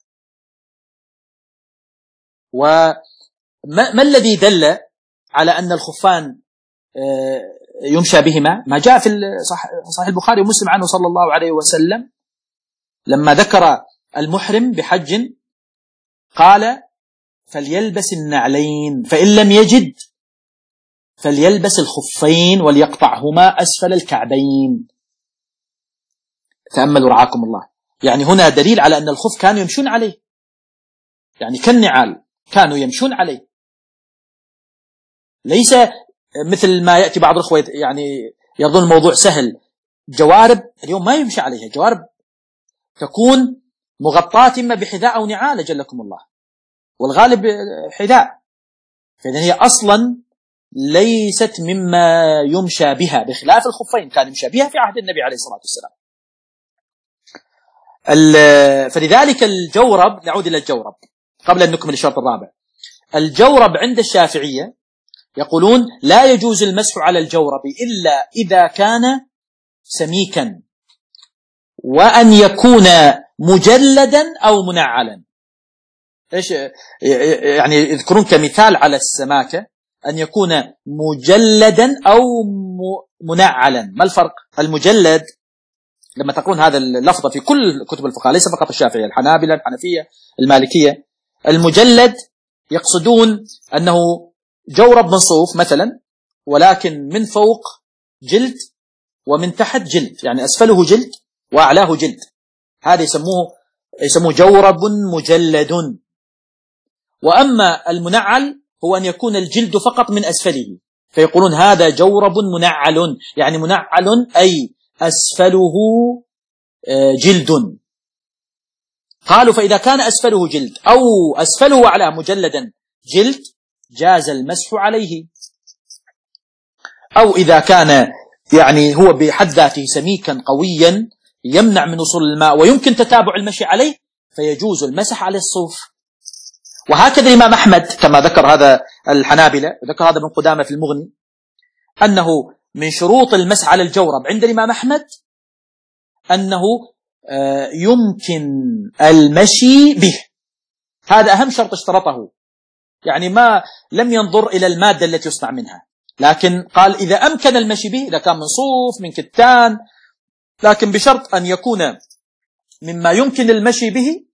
وما الذي دل على أن الخفان يمشى بهما؟ ما جاء في صحيح البخاري ومسلم عنه صلى الله عليه وسلم لما ذكر المحرم بحج قال فليلبس النعلين، فإن لم يجد فليلبس الخفين وليقطعهما أسفل الكعبين. تأملوا رعاكم الله. يعني هنا دليل على أن الخف كانوا يمشون عليه، يعني كالنعال كانوا يمشون عليه، ليس مثل ما يأتي بعض الأخوة يعني يظن الموضوع سهل. جوارب اليوم ما يمشي عليها، جوارب تكون مغطاة إما بحذاء أو نعال جلكم الله، والغالب حذاء، فإذن هي أصلا ليست مما يمشى بها، بخلاف الخفين كان يمشى بها في عهد النبي عليه الصلاة والسلام. فلذلك الجورب، نعود إلى الجورب قبل أن نكمل الشرط الرابع. الجورب عند الشافعية يقولون لا يجوز المسح على الجورب إلا إذا كان سميكا، وأن يكون مجلدا أو منعلا. إيش يعني؟ يذكرون كمثال على السماكة أن يكون مجلدا أو منعلا. ما الفرق؟ المجلد لما تقرون هذا اللفظ في كل كتب الفقه ليس فقط الشافعية، الحنابلة، الحنفية، المالكية، المجلد يقصدون أنه جورب من صوف مثلا، ولكن من فوق جلد ومن تحت جلد، يعني أسفله جلد وأعلاه جلد، هذا يسموه يسموه جورب مجلد. وأما المنعل هو أن يكون الجلد فقط من أسفله، فيقولون هذا جورب منعل، يعني منعل أي أسفله جلد. قالوا فإذا كان أسفله جلد أو أسفله وأعلاه مجلدا جلد جاز المسح عليه. أو إذا كان يعني هو بحد ذاته سميكا قويا يمنع من وصول الماء ويمكن تتابع المشي عليه فيجوز المسح على الصوف. وهكذا الإمام أحمد كما ذكر هذا الحنابلة، ذكر هذا ابن قدامة في المغني، أنه من شروط المسح على الجورب عند الإمام أحمد أنه يمكن المشي به، هذا أهم شرط اشترطه. يعني ما لم ينظر إلى المادة التي يصنع منها، لكن قال إذا أمكن المشي به، إذا كان من صوف من كتان، لكن بشرط أن يكون مما يمكن المشي به.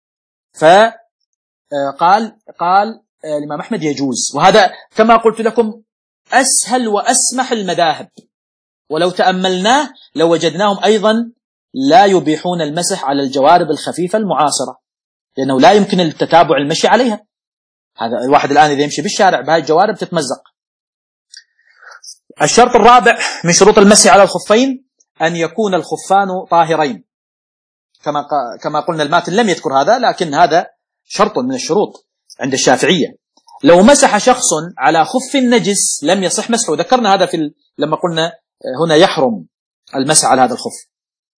فقال قال الإمام أحمد يجوز. وهذا كما قلت لكم أسهل وأسمح المذاهب، ولو تأملناه لو وجدناهم أيضا لا يبيحون المسح على الجوارب الخفيفة المعاصرة، لأنه لا يمكن التتابع المشي عليها. هذا الواحد الآن إذا يمشي بالشارع بهاي الجوارب تتمزق. الشرط الرابع من شروط المسح على الخفين أن يكون الخفان طاهرين، كما كما قلنا الماتن لم يذكر هذا، لكن هذا شرط من الشروط عند الشافعية. لو مسح شخص على خف نجس لم يصح مسحه، ذكرنا هذا في ال... لما قلنا هنا يحرم المسح على هذا الخف.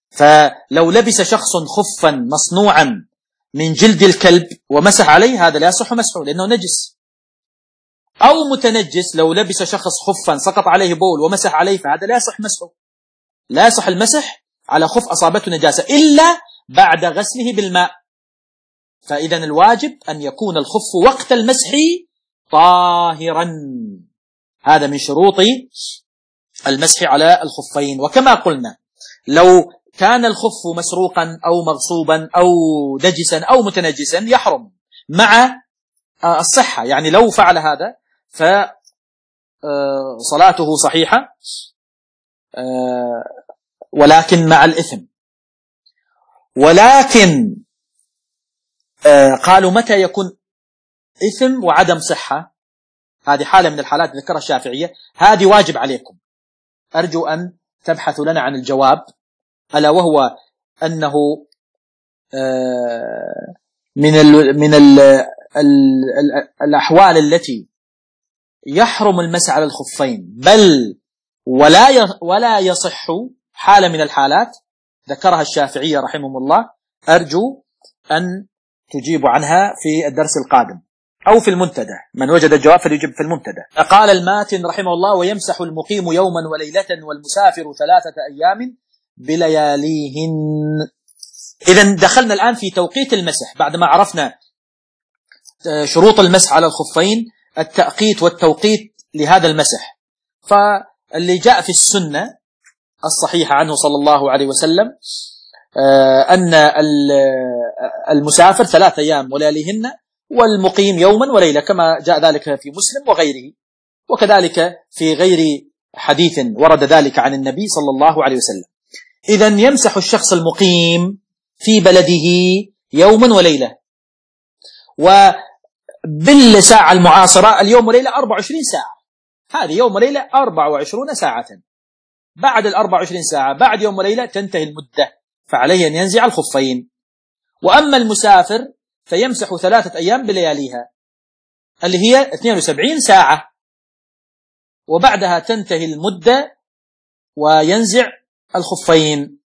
فلو لبس شخص خفا مصنوعا من جلد الكلب ومسح عليه هذا لا يصح مسحه لأنه نجس. أو متنجس لو لبس شخص خفا سقط عليه بول ومسح عليه فهذا لا يصح مسحه، لا يصح المسح على خف أصابته نجاسة إلا بعد غسله بالماء. فإذا الواجب أن يكون الخف وقت المسح طاهرا، هذا من شروط المسح على الخفين. وكما قلنا لو كان الخف مسروقا أو مغصوبا أو نجسا أو متنجسا يحرم مع الصحة، يعني لو فعل هذا فصلاته صحيحة ولكن مع الإثم. ولكن قالوا متى يكون إثم وعدم صحة؟ هذه حالة من الحالات ذكرها الشافعية، هذه واجب عليكم، أرجو أن تبحثوا لنا عن الجواب، ألا وهو أنه من ال من ال ال الأحوال التي يحرم المسح على الخفين بل ولا ولا يصح حالة من الحالات ذكرها الشافعية رحمهم الله، أرجو أن تجيبوا عنها في الدرس القادم أو في المنتدى، من وجد الجواب فليجب في المنتدى. قال الماتن رحمه الله: ويمسح المقيم يوما وليلة والمسافر ثلاثة أيام بلياليهن. إذن دخلنا الآن في توقيت المسح بعدما عرفنا شروط المسح على الخفين، التأقيت والتوقيت لهذا المسح. فاللي جاء في السنة الصحيحة عنه صلى الله عليه وسلم أن المسافر ثلاثة أيام ولياليهن والمقيم يوما وليلة، كما جاء ذلك في مسلم وغيره، وكذلك في غير حديث ورد ذلك عن النبي صلى الله عليه وسلم. إذن يمسح الشخص المقيم في بلده يوما وليلة، وبالساعة المعاصرة اليوم وليلة أربع وعشرين ساعة، هذه يوم وليلة أربع وعشرون ساعة. بعد الأربع وعشرين ساعة بعد يوم وليلة تنتهي المدة، فعليه أن ينزع الخفين. وأما المسافر فيمسح ثلاثة أيام بلياليها اللي هي اثنين وسبعين ساعة، وبعدها تنتهي المدة وينزع الخفين.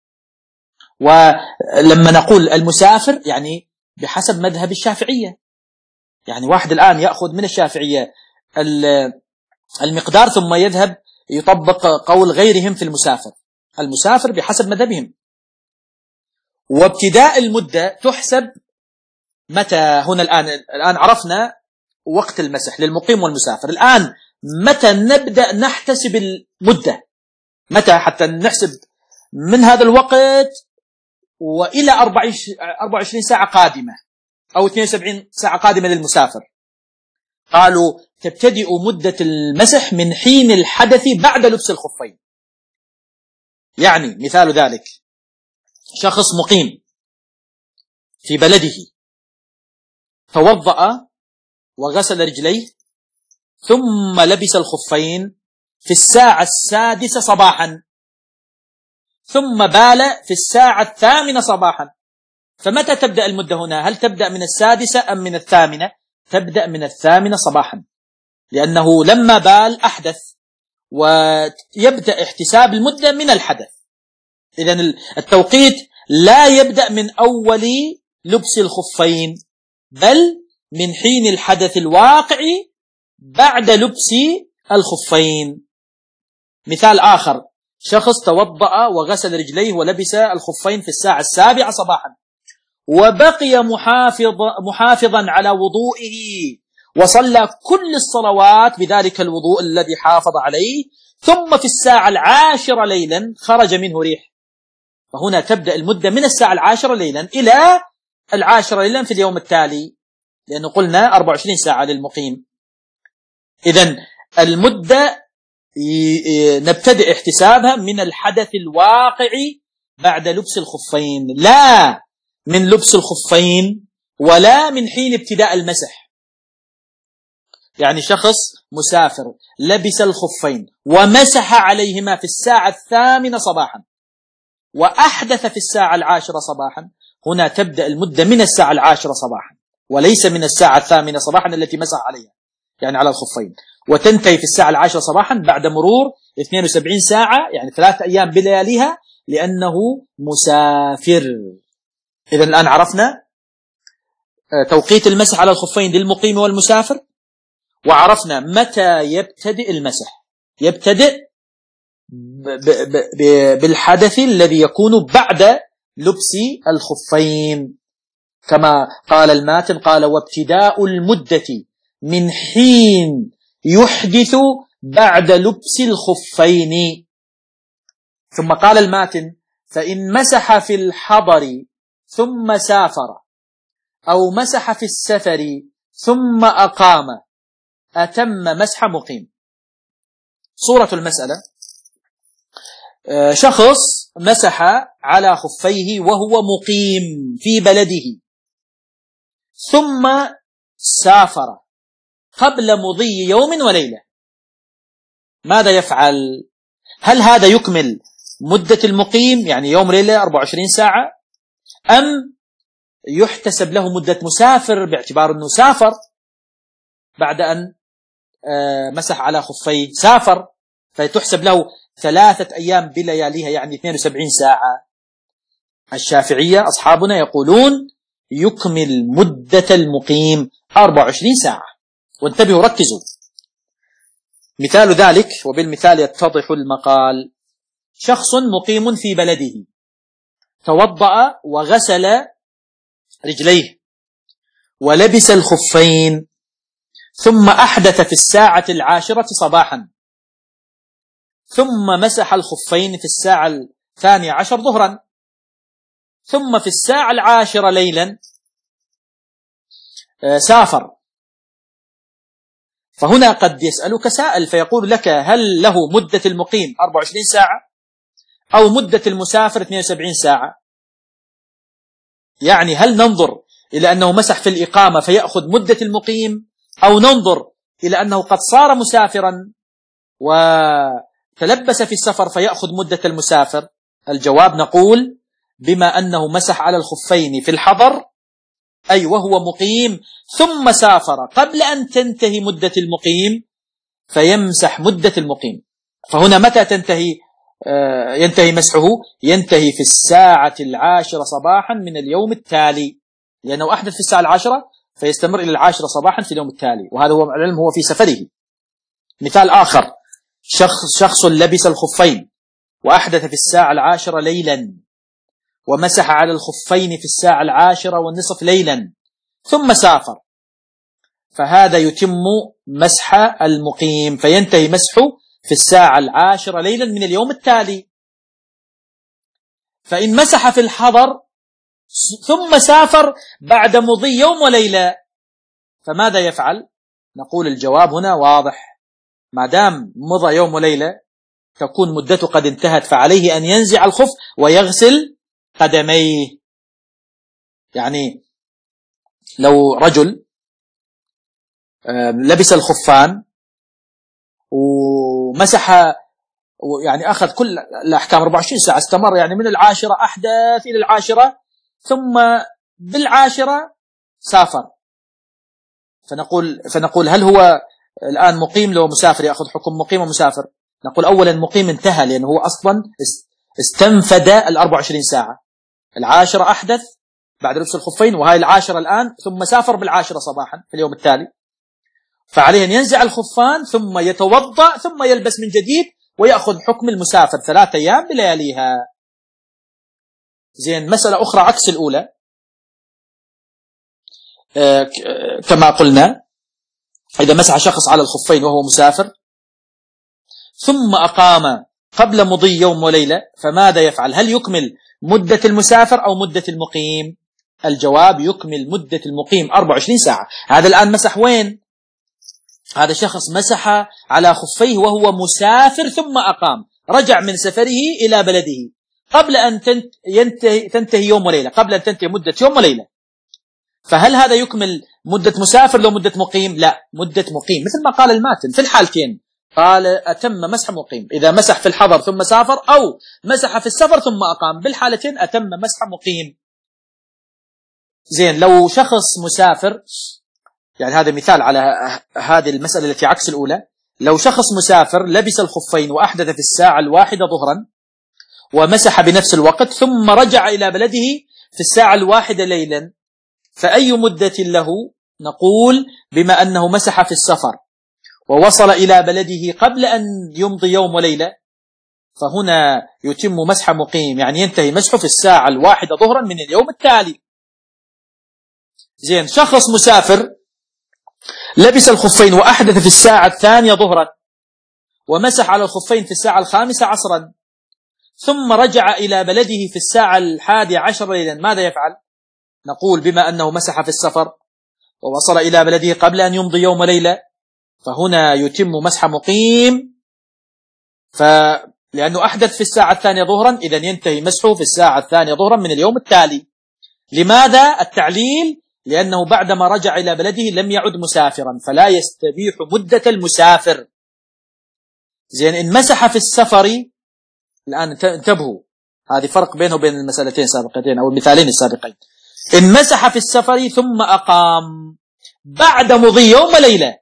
ولما نقول المسافر يعني بحسب مذهب الشافعية، يعني واحد الآن يأخذ من الشافعية المقدار ثم يذهب يطبق قول غيرهم في المسافر، المسافر بحسب مذهبهم. وابتداء المدة تحسب متى؟ هنا الآن الآن عرفنا وقت المسح للمقيم والمسافر، الآن متى نبدأ نحتسب المدة؟ متى حتى نحسب من هذا الوقت وإلى أربع وعشرين ساعة قادمة أو اثنين وسبعين ساعة قادمة للمسافر؟ قالوا تبتدئ مدة المسح من حين الحدث بعد لبس الخفين. يعني مثال ذلك شخص مقيم في بلده توضأ وغسل رجليه ثم لبس الخفين في الساعة السادسة صباحا، ثم بال في الساعة الثامنة صباحا، فمتى تبدأ المدة هنا؟ هل تبدأ من السادسة أم من الثامنة؟ تبدأ من الثامنة صباحا، لأنه لما بال أحدث، ويبدأ احتساب المدة من الحدث. إذن التوقيت لا يبدأ من أول لبس الخفين بل من حين الحدث الواقع بعد لبس الخفين. مثال آخر، شخص توضأ وغسل رجليه ولبس الخفين في الساعة السابعة صباحا، وبقي محافظ محافظا على وضوئه وصلى كل الصلوات بذلك الوضوء الذي حافظ عليه، ثم في الساعة العاشرة ليلا خرج منه ريح، فهنا تبدأ المدة من الساعة العاشرة ليلا إلى العاشرة ليلا في اليوم التالي، لأنه قلنا أربع وعشرين ساعة للمقيم. إذن المدة نبتدئ احتسابها من الحدث الواقع بعد لبس الخفين، لا من لبس الخفين ولا من حين ابتداء المسح. يعني شخص مسافر لبس الخفين ومسح عليهما في الساعة الثامنة صباحا وأحدث في الساعة العاشرة صباحا، هنا تبدأ المدة من الساعة العاشرة صباحا وليس من الساعة الثامنة صباحا التي مسح عليها، يعني على الخفين، وتنتهي في الساعة العاشرة صباحا بعد مرور اثنين وسبعين ساعة، يعني ثلاثة أيام بلياليها، لأنه مسافر. إذن الآن عرفنا توقيت المسح على الخفين للمقيم والمسافر، وعرفنا متى يبتدئ المسح. يبتدئ بالحدث الذي يكون بعد لبس الخفين، كما قال الماتن، قال: وابتداء المدة من حين يحدث بعد لبس الخفين. ثم قال الماتن: فإن مسح في الحضر ثم سافر، أو مسح في السفر ثم أقام، أتم مسح مقيم. صورة المسألة: شخص مسح على خفيه وهو مقيم في بلده، ثم سافر قبل مضي يوم وليلة، ماذا يفعل؟ هل هذا يكمل مدة المقيم يعني يوم وليلة أربعة وعشرين ساعة، أم يحتسب له مدة مسافر باعتبار أنه سافر بعد أن مسح على خفيه؟ سافر فتحسب له ثلاثة أيام بلياليها يعني اثنين وسبعين ساعة. الشافعية أصحابنا يقولون يكمل مدة المقيم أربعة وعشرين ساعة. وانتبهوا ركزوا، مثال ذلك وبالمثال يتضح المقال: شخص مقيم في بلده توضأ وغسل رجليه ولبس الخفين، ثم أحدث في الساعة العاشرة صباحا، ثم مسح الخفين في الساعة الثانية عشر ظهرا، ثم في الساعة العاشرة ليلا سافر. فهنا قد يسألك سائل فيقول لك: هل له مدة المقيم أربعة وعشرين ساعة أو مدة المسافر اثنين وسبعين ساعة؟ يعني هل ننظر إلى أنه مسح في الإقامة فيأخذ مدة المقيم، أو ننظر إلى أنه قد صار مسافرا وتلبس في السفر فيأخذ مدة المسافر؟ الجواب نقول: بما أنه مسح على الخفين في الحضر أي وهو مقيم ثم سافر قبل أن تنتهي مدة المقيم فيمسح مدة المقيم. فهنا متى تنتهي آه ينتهي مسحه؟ ينتهي في الساعة العاشرة صباحا من اليوم التالي، لأنه أحدث في الساعة العاشرة فيستمر إلى العاشرة صباحا في اليوم التالي، وهذا هو العلم هو في سفره. مثال آخر: شخص, شخص لبس الخفين وأحدث في الساعة العاشرة ليلا، ومسح على الخفين في الساعة العاشرة والنصف ليلا، ثم سافر، فهذا يتم مسح المقيم، فينتهي مسحه في الساعة العاشرة ليلا من اليوم التالي. فإن مسح في الحضر ثم سافر بعد مضي يوم وليلة فماذا يفعل؟ نقول الجواب هنا واضح: ما دام مضى يوم وليلة تكون مدته قد انتهت، فعليه أن ينزع الخف ويغسل قدميه. يعني لو رجل لبس الخفان ومسح يعني أخذ كل الأحكام أربعة وعشرين ساعة، استمر يعني من العاشرة أحدث إلى العاشرة، ثم بالعاشرة سافر، فنقول فنقول هل هو الآن مقيم لو مسافر يأخذ حكم مقيم ومسافر؟ نقول أولا مقيم انتهى، لأنه هو أصلا استنفد الأربع وعشرين ساعة. العاشرة أحدث بعد لبس الخفين، وهاي العاشرة الآن، ثم سافر بالعاشرة صباحا في اليوم التالي، فعليه أن ينزع الخفان ثم يتوضأ ثم يلبس من جديد ويأخذ حكم المسافر ثلاثة أيام بلياليها. زين، مسألة أخرى عكس الأولى، آه كما قلنا: إذا مسح شخص على الخفين وهو مسافر ثم أقام قبل مضي يوم وليلة فماذا يفعل؟ هل يكمل مدة المسافر أو مدة المقيم؟ الجواب: يكمل مدة المقيم أربع وعشرين ساعة. هذا الآن مسح وين؟ هذا شخص مسح على خفيه وهو مسافر ثم أقام، رجع من سفره إلى بلده قبل أن تنتهي, تنتهي يوم وليلة، قبل أن تنتهي مدة يوم وليلة. فهل هذا يكمل مدة مسافر لو مدة مقيم؟ لا، مدة مقيم، مثل ما قال الماتن في الحالتين، قال أتم مسح مقيم. إذا مسح في الحضر ثم سافر، أو مسح في السفر ثم أقام، بالحالتين أتم مسح مقيم. زين، لو شخص مسافر، يعني هذا مثال على هذه المسألة التي عكس الأولى، لو شخص مسافر لبس الخفين وأحدث في الساعة الواحدة ظهرا، ومسح بنفس الوقت ثم رجع إلى بلده في الساعة الواحدة ليلا، فأي مدة له؟ نقول بما أنه مسح في السفر ووصل إلى بلده قبل أن يمضي يوم وليلة، فهنا يتم مسح مقيم، يعني ينتهي مسحه في الساعة الواحدة ظهرا من اليوم التالي. زين، شخص مسافر لبس الخفين وأحدث في الساعة الثانية ظهرا ومسح على الخفين في الساعة الخامسة عصرا، ثم رجع إلى بلده في الساعة الحادية عشر ليلا، ماذا يفعل؟ نقول بما أنه مسح في السفر ووصل إلى بلده قبل أن يمضي يوم ليلة، فهنا يتم مسح مقيم، فلأنه أحدث في الساعة الثانية ظهرا إذن ينتهي مسحه في الساعة الثانية ظهرا من اليوم التالي. لماذا؟ التعليل لأنه بعدما رجع إلى بلده لم يعد مسافرا، فلا يستبيح مدة المسافر. زين، إن مسح في السفر، الآن انتبهوا، هذه فرق بينه وبين المسألتين السابقتين أو المثالين السابقين. إن مسح في السفر ثم أقام بعد مضي يوم وليلة،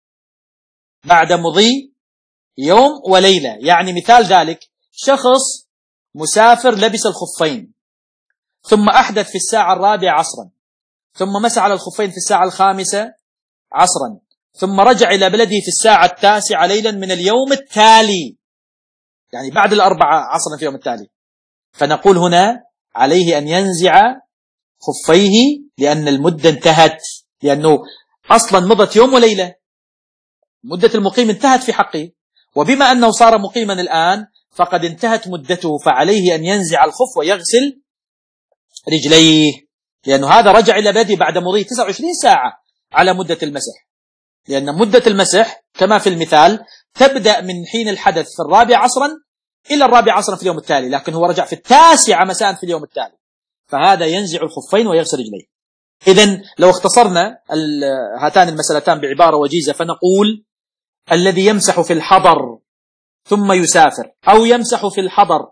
بعد مضي يوم وليلة، يعني مثال ذلك شخص مسافر لبس الخفين ثم أحدث في الساعة الرابعة عصرا، ثم مسح على الخفين في الساعة الخامسة عصرا، ثم رجع إلى بلده في الساعة التاسعة ليلا من اليوم التالي، يعني بعد الأربعة عصرا في اليوم التالي، فنقول هنا عليه أن ينزع خفيه لأن المدة انتهت، لأنه أصلا مضت يوم وليلة، مدة المقيم انتهت في حقه، وبما أنه صار مقيما الآن فقد انتهت مدته، فعليه أن ينزع الخف ويغسل رجليه، لأنه هذا رجع إلى بلده بعد مضي تسعة وعشرين ساعة على مدة المسح، لأن مدة المسح كما في المثال تبدأ من حين الحدث في الرابع عصرا إلى الرابع عصرا في اليوم التالي، لكن هو رجع في التاسعة مساء في اليوم التالي، فهذا ينزع الخفين ويغسل رجليه. إذن لو اختصرنا هاتان المسألتان بعبارة وجيزة فنقول الذي يمسح في الحضر ثم يسافر، أو يمسح في الحضر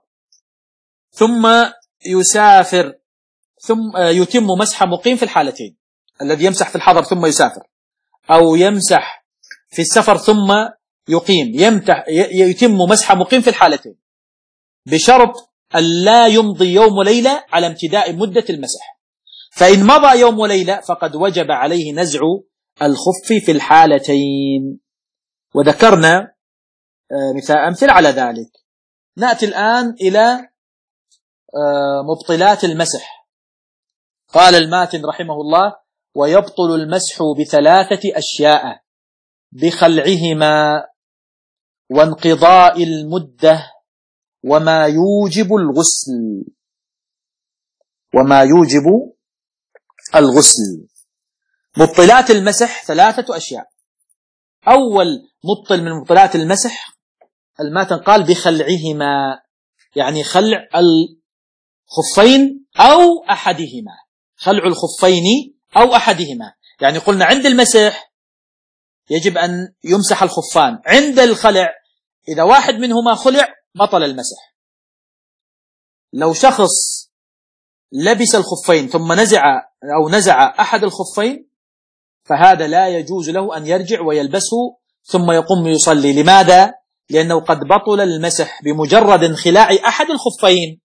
ثم يسافر ثم يتم مسح مقيم في الحالتين، الذي يمسح في الحضر ثم يسافر أو يمسح في السفر ثم يقيم يمتح يتم مسح مقيم في الحالتين، بشرط أن لا يمضي يوم وليلة على امتداء مدة المسح، فإن مضى يوم وليلة فقد وجب عليه نزع الخف في الحالتين. وذكرنا مثال أمثلة على ذلك. نأتي الآن إلى مبطلات المسح. قال الماتن رحمه الله: ويبطل المسح بثلاثة أشياء: بخلعهما، وانقضاء المدة، وما يوجب الغسل وما يوجب الغسل. مبطلات المسح ثلاثة أشياء. أول مبطل من مبطلات المسح الماتن قال بخلعهما، يعني خلع الخفين أو أحدهما، خلع الخفين أو أحدهما، يعني قلنا عند المسح يجب أن يمسح الخفان، عند الخلع إذا واحد منهما خلع بطل المسح. لو شخص لبس الخفين ثم نزع أو نزع أحد الخفين فهذا لا يجوز له أن يرجع ويلبسه ثم يقوم يصلي. لماذا؟ لأنه قد بطل المسح بمجرد انخلاع أحد الخفين.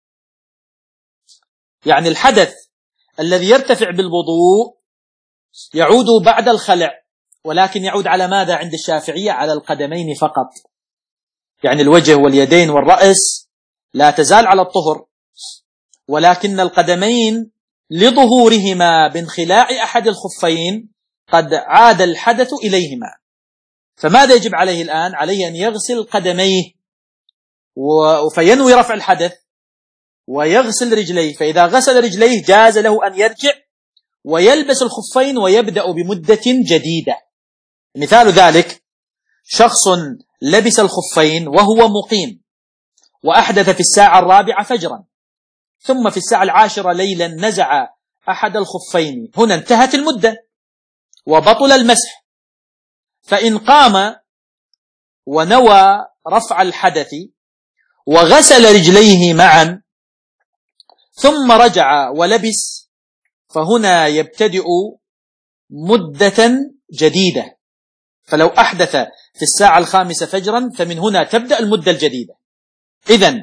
يعني الحدث الذي يرتفع بالوضوء يعود بعد الخلع، ولكن يعود على ماذا عند الشافعية؟ على القدمين فقط، يعني الوجه واليدين والرأس لا تزال على الطهر، ولكن القدمين لظهورهما بانخلاع أحد الخفين قد عاد الحدث إليهما. فماذا يجب عليه الآن؟ عليه أن يغسل قدميه فينوي رفع الحدث ويغسل رجليه، فإذا غسل رجليه جاز له أن يرجع ويلبس الخفين ويبدأ بمدة جديدة. مثال ذلك شخص لبس الخفين وهو مقيم وأحدث في الساعة الرابعة فجرا، ثم في الساعة العاشرة ليلا نزع أحد الخفين، هنا انتهت المدة وبطل المسح. فإن قام ونوى رفع الحدث وغسل رجليه معا ثم رجع ولبس، فهنا يبتدئ مدة جديدة. فلو أحدث في الساعة الخامسة فجرا فمن هنا تبدأ المدة الجديدة. إذن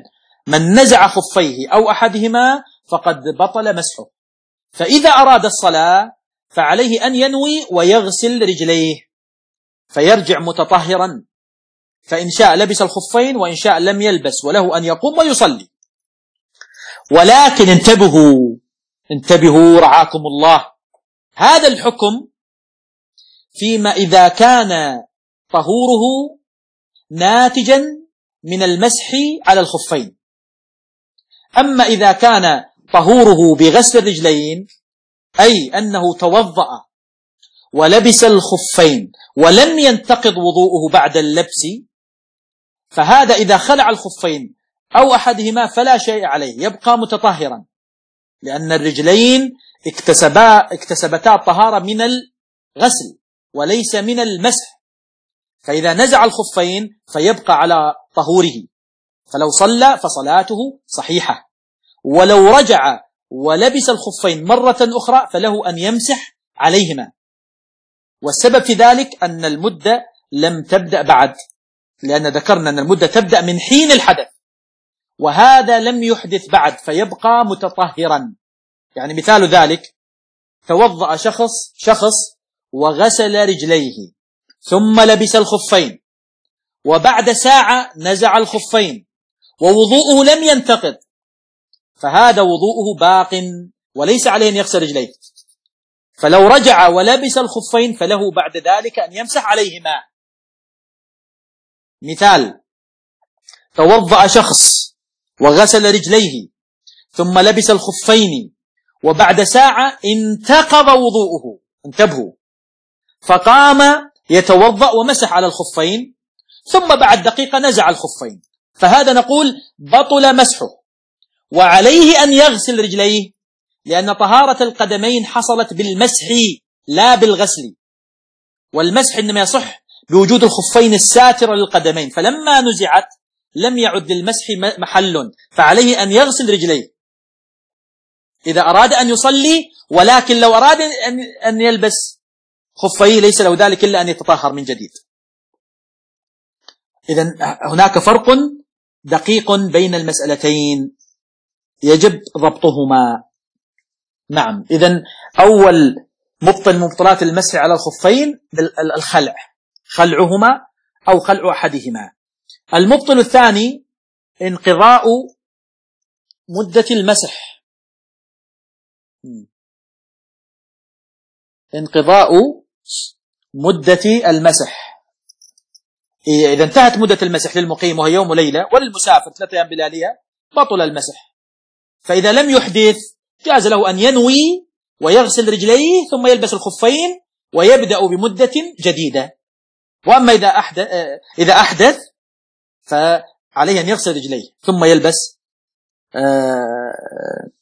من نزع خفيه أو أحدهما فقد بطل مسحه. فإذا أراد الصلاة فعليه أن ينوي ويغسل رجليه فيرجع متطهرا، فإن شاء لبس الخفين وإن شاء لم يلبس، وله أن يقوم ويصلي. ولكن انتبهوا انتبهوا رعاكم الله، هذا الحكم فيما إذا كان طهوره ناتجا من المسح على الخفين. أما إذا كان طهوره بغسل الرجلين، أي أنه توضأ ولبس الخفين ولم ينتقض وضوءه بعد اللبس، فهذا إذا خلع الخفين أو أحدهما فلا شيء عليه، يبقى متطهرا، لأن الرجلين اكتسبا اكتسبتا الطهارة من الغسل وليس من المسح. فإذا نزع الخفين فيبقى على طهوره، فلو صلى فصلاته صحيحة. ولو رجع ولبس الخفين مرة أخرى فله أن يمسح عليهما، والسبب في ذلك أن المدة لم تبدأ بعد، لأن ذكرنا أن المدة تبدأ من حين الحدث، وهذا لم يحدث بعد فيبقى متطهرا. يعني مثال ذلك: توضأ شخص شخص وغسل رجليه ثم لبس الخفين، وبعد ساعة نزع الخفين ووضوءه لم ينتقض، فهذا وضوءه باق وليس عليه أن يغسل رجليه. فلو رجع ولبس الخفين فله بعد ذلك أن يمسح عليهما. مثال: توضأ شخص وغسل رجليه ثم لبس الخفين، وبعد ساعة انتقض وضوءه، انتبهوا، فقام يتوضأ ومسح على الخفين، ثم بعد دقيقة نزع الخفين، فهذا نقول بطل مسحه، وعليه أن يغسل رجليه، لأن طهارة القدمين حصلت بالمسح لا بالغسل، والمسح إنما يصح بوجود الخفين الساترة للقدمين، فلما نزعت لم يعد للمسح محل، فعليه أن يغسل رجليه إذا أراد أن يصلي. ولكن لو أراد أن يلبس خفيه ليس له ذلك إلا أن يتطهر من جديد. إذن هناك فرق دقيق بين المسألتين يجب ضبطهما. نعم، إذن أول مبطل مبطلات المسح على الخفين الخلع، خلعهما أو خلع أحدهما. المبطل الثاني انقضاء مدة المسح، انقضاء مدة المسح. إذا انتهت مدة المسح للمقيم وهي يوم وليلة، وللمسافر ثلاثة أيام بلياليها، بطل المسح. فإذا لم يحدث جاز له أن ينوي ويغسل رجليه ثم يلبس الخفين ويبدأ بمدة جديدة. وأما إذا أحدث, إذا أحدث فعليه أن يغسل رجليه ثم يلبس آه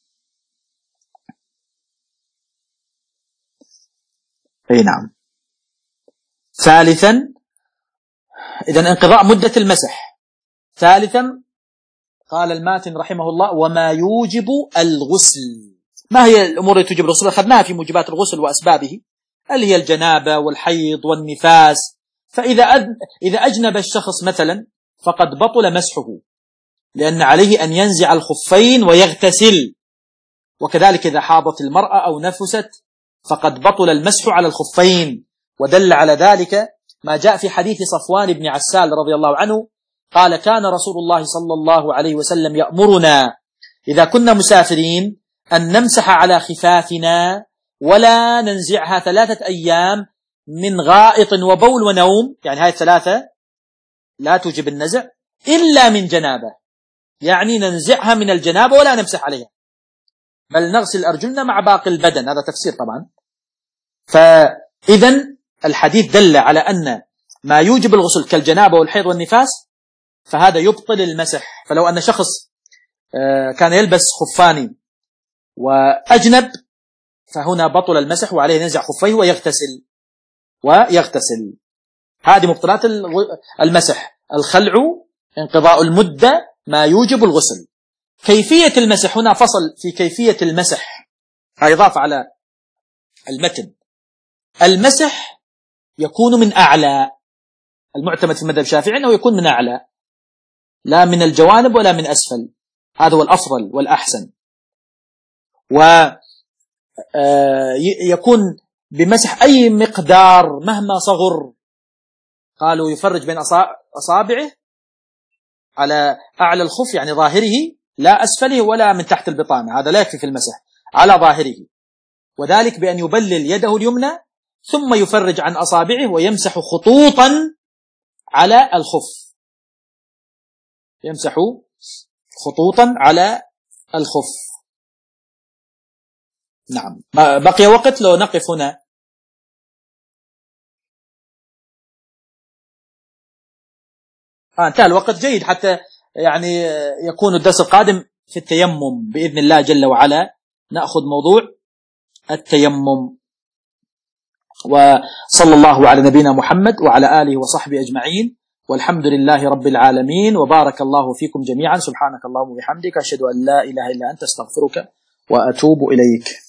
أي نعم. ثالثا، إذن انقضاء مدة المسح. ثالثا قال الماتن رحمه الله: وما يوجب الغسل. ما هي الأمور التي توجب الغسل؟ أخذناها في موجبات الغسل وأسبابه، اللي هي الجنابة والحيض والنفاس. فإذا إذا أجنب الشخص مثلا فقد بطل مسحه، لأن عليه أن ينزع الخفين ويغتسل. وكذلك إذا حاضت المرأة أو نفست فقد بطل المسح على الخفين. ودل على ذلك ما جاء في حديث صفوان بن عسال رضي الله عنه قال: كان رسول الله صلى الله عليه وسلم يأمرنا إذا كنا مسافرين أن نمسح على خفافنا ولا ننزعها ثلاثة أيام من غائط وبول ونوم، يعني هاي الثلاثة لا توجب النزع إلا من جنابة، يعني ننزعها من الجنابة ولا نمسح عليها، بل نغسل أرجلنا مع باقي البدن. هذا تفسير طبعا. فإذن الحديث دل على أن ما يوجب الغسل كالجنابة والحيض والنفاس فهذا يبطل المسح. فلو أن شخص كان يلبس خفان وأجنب فهنا بطل المسح وعليه ينزع خفيه ويغتسل ويغتسل. هذه مبطلات المسح: الخلع، انقضاء المدة، ما يوجب الغسل. كيفية المسح، هنا فصل في كيفية المسح، إضافة على المتن. المسح يكون من أعلى، المعتمد في المذهب الشافعي أنه يكون من أعلى، لا من الجوانب ولا من أسفل. هذا هو الأفضل والأحسن. ويكون بمسح أي مقدار مهما صغر، قالوا يفرج بين أصابعه على أعلى الخف يعني ظاهره لا أسفله ولا من تحت البطانة، هذا لا يكفي في المسح، على ظاهره، وذلك بأن يبلل يده اليمنى ثم يفرج عن أصابعه ويمسح خطوطا على الخف، يمسح خطوطا على الخف. نعم. بقي وقت لو نقف هنا. آه انتهى الوقت، جيد، حتى يعني يكون الدرس القادم في التيمم بإذن الله جل وعلا، نأخذ موضوع التيمم. وصلى الله على نبينا محمد وعلى آله وصحبه أجمعين، والحمد لله رب العالمين، وبارك الله فيكم جميعا. سبحانك اللهم وبحمدك، أشهد أن لا إله إلا أنت، استغفرك وأتوب إليك.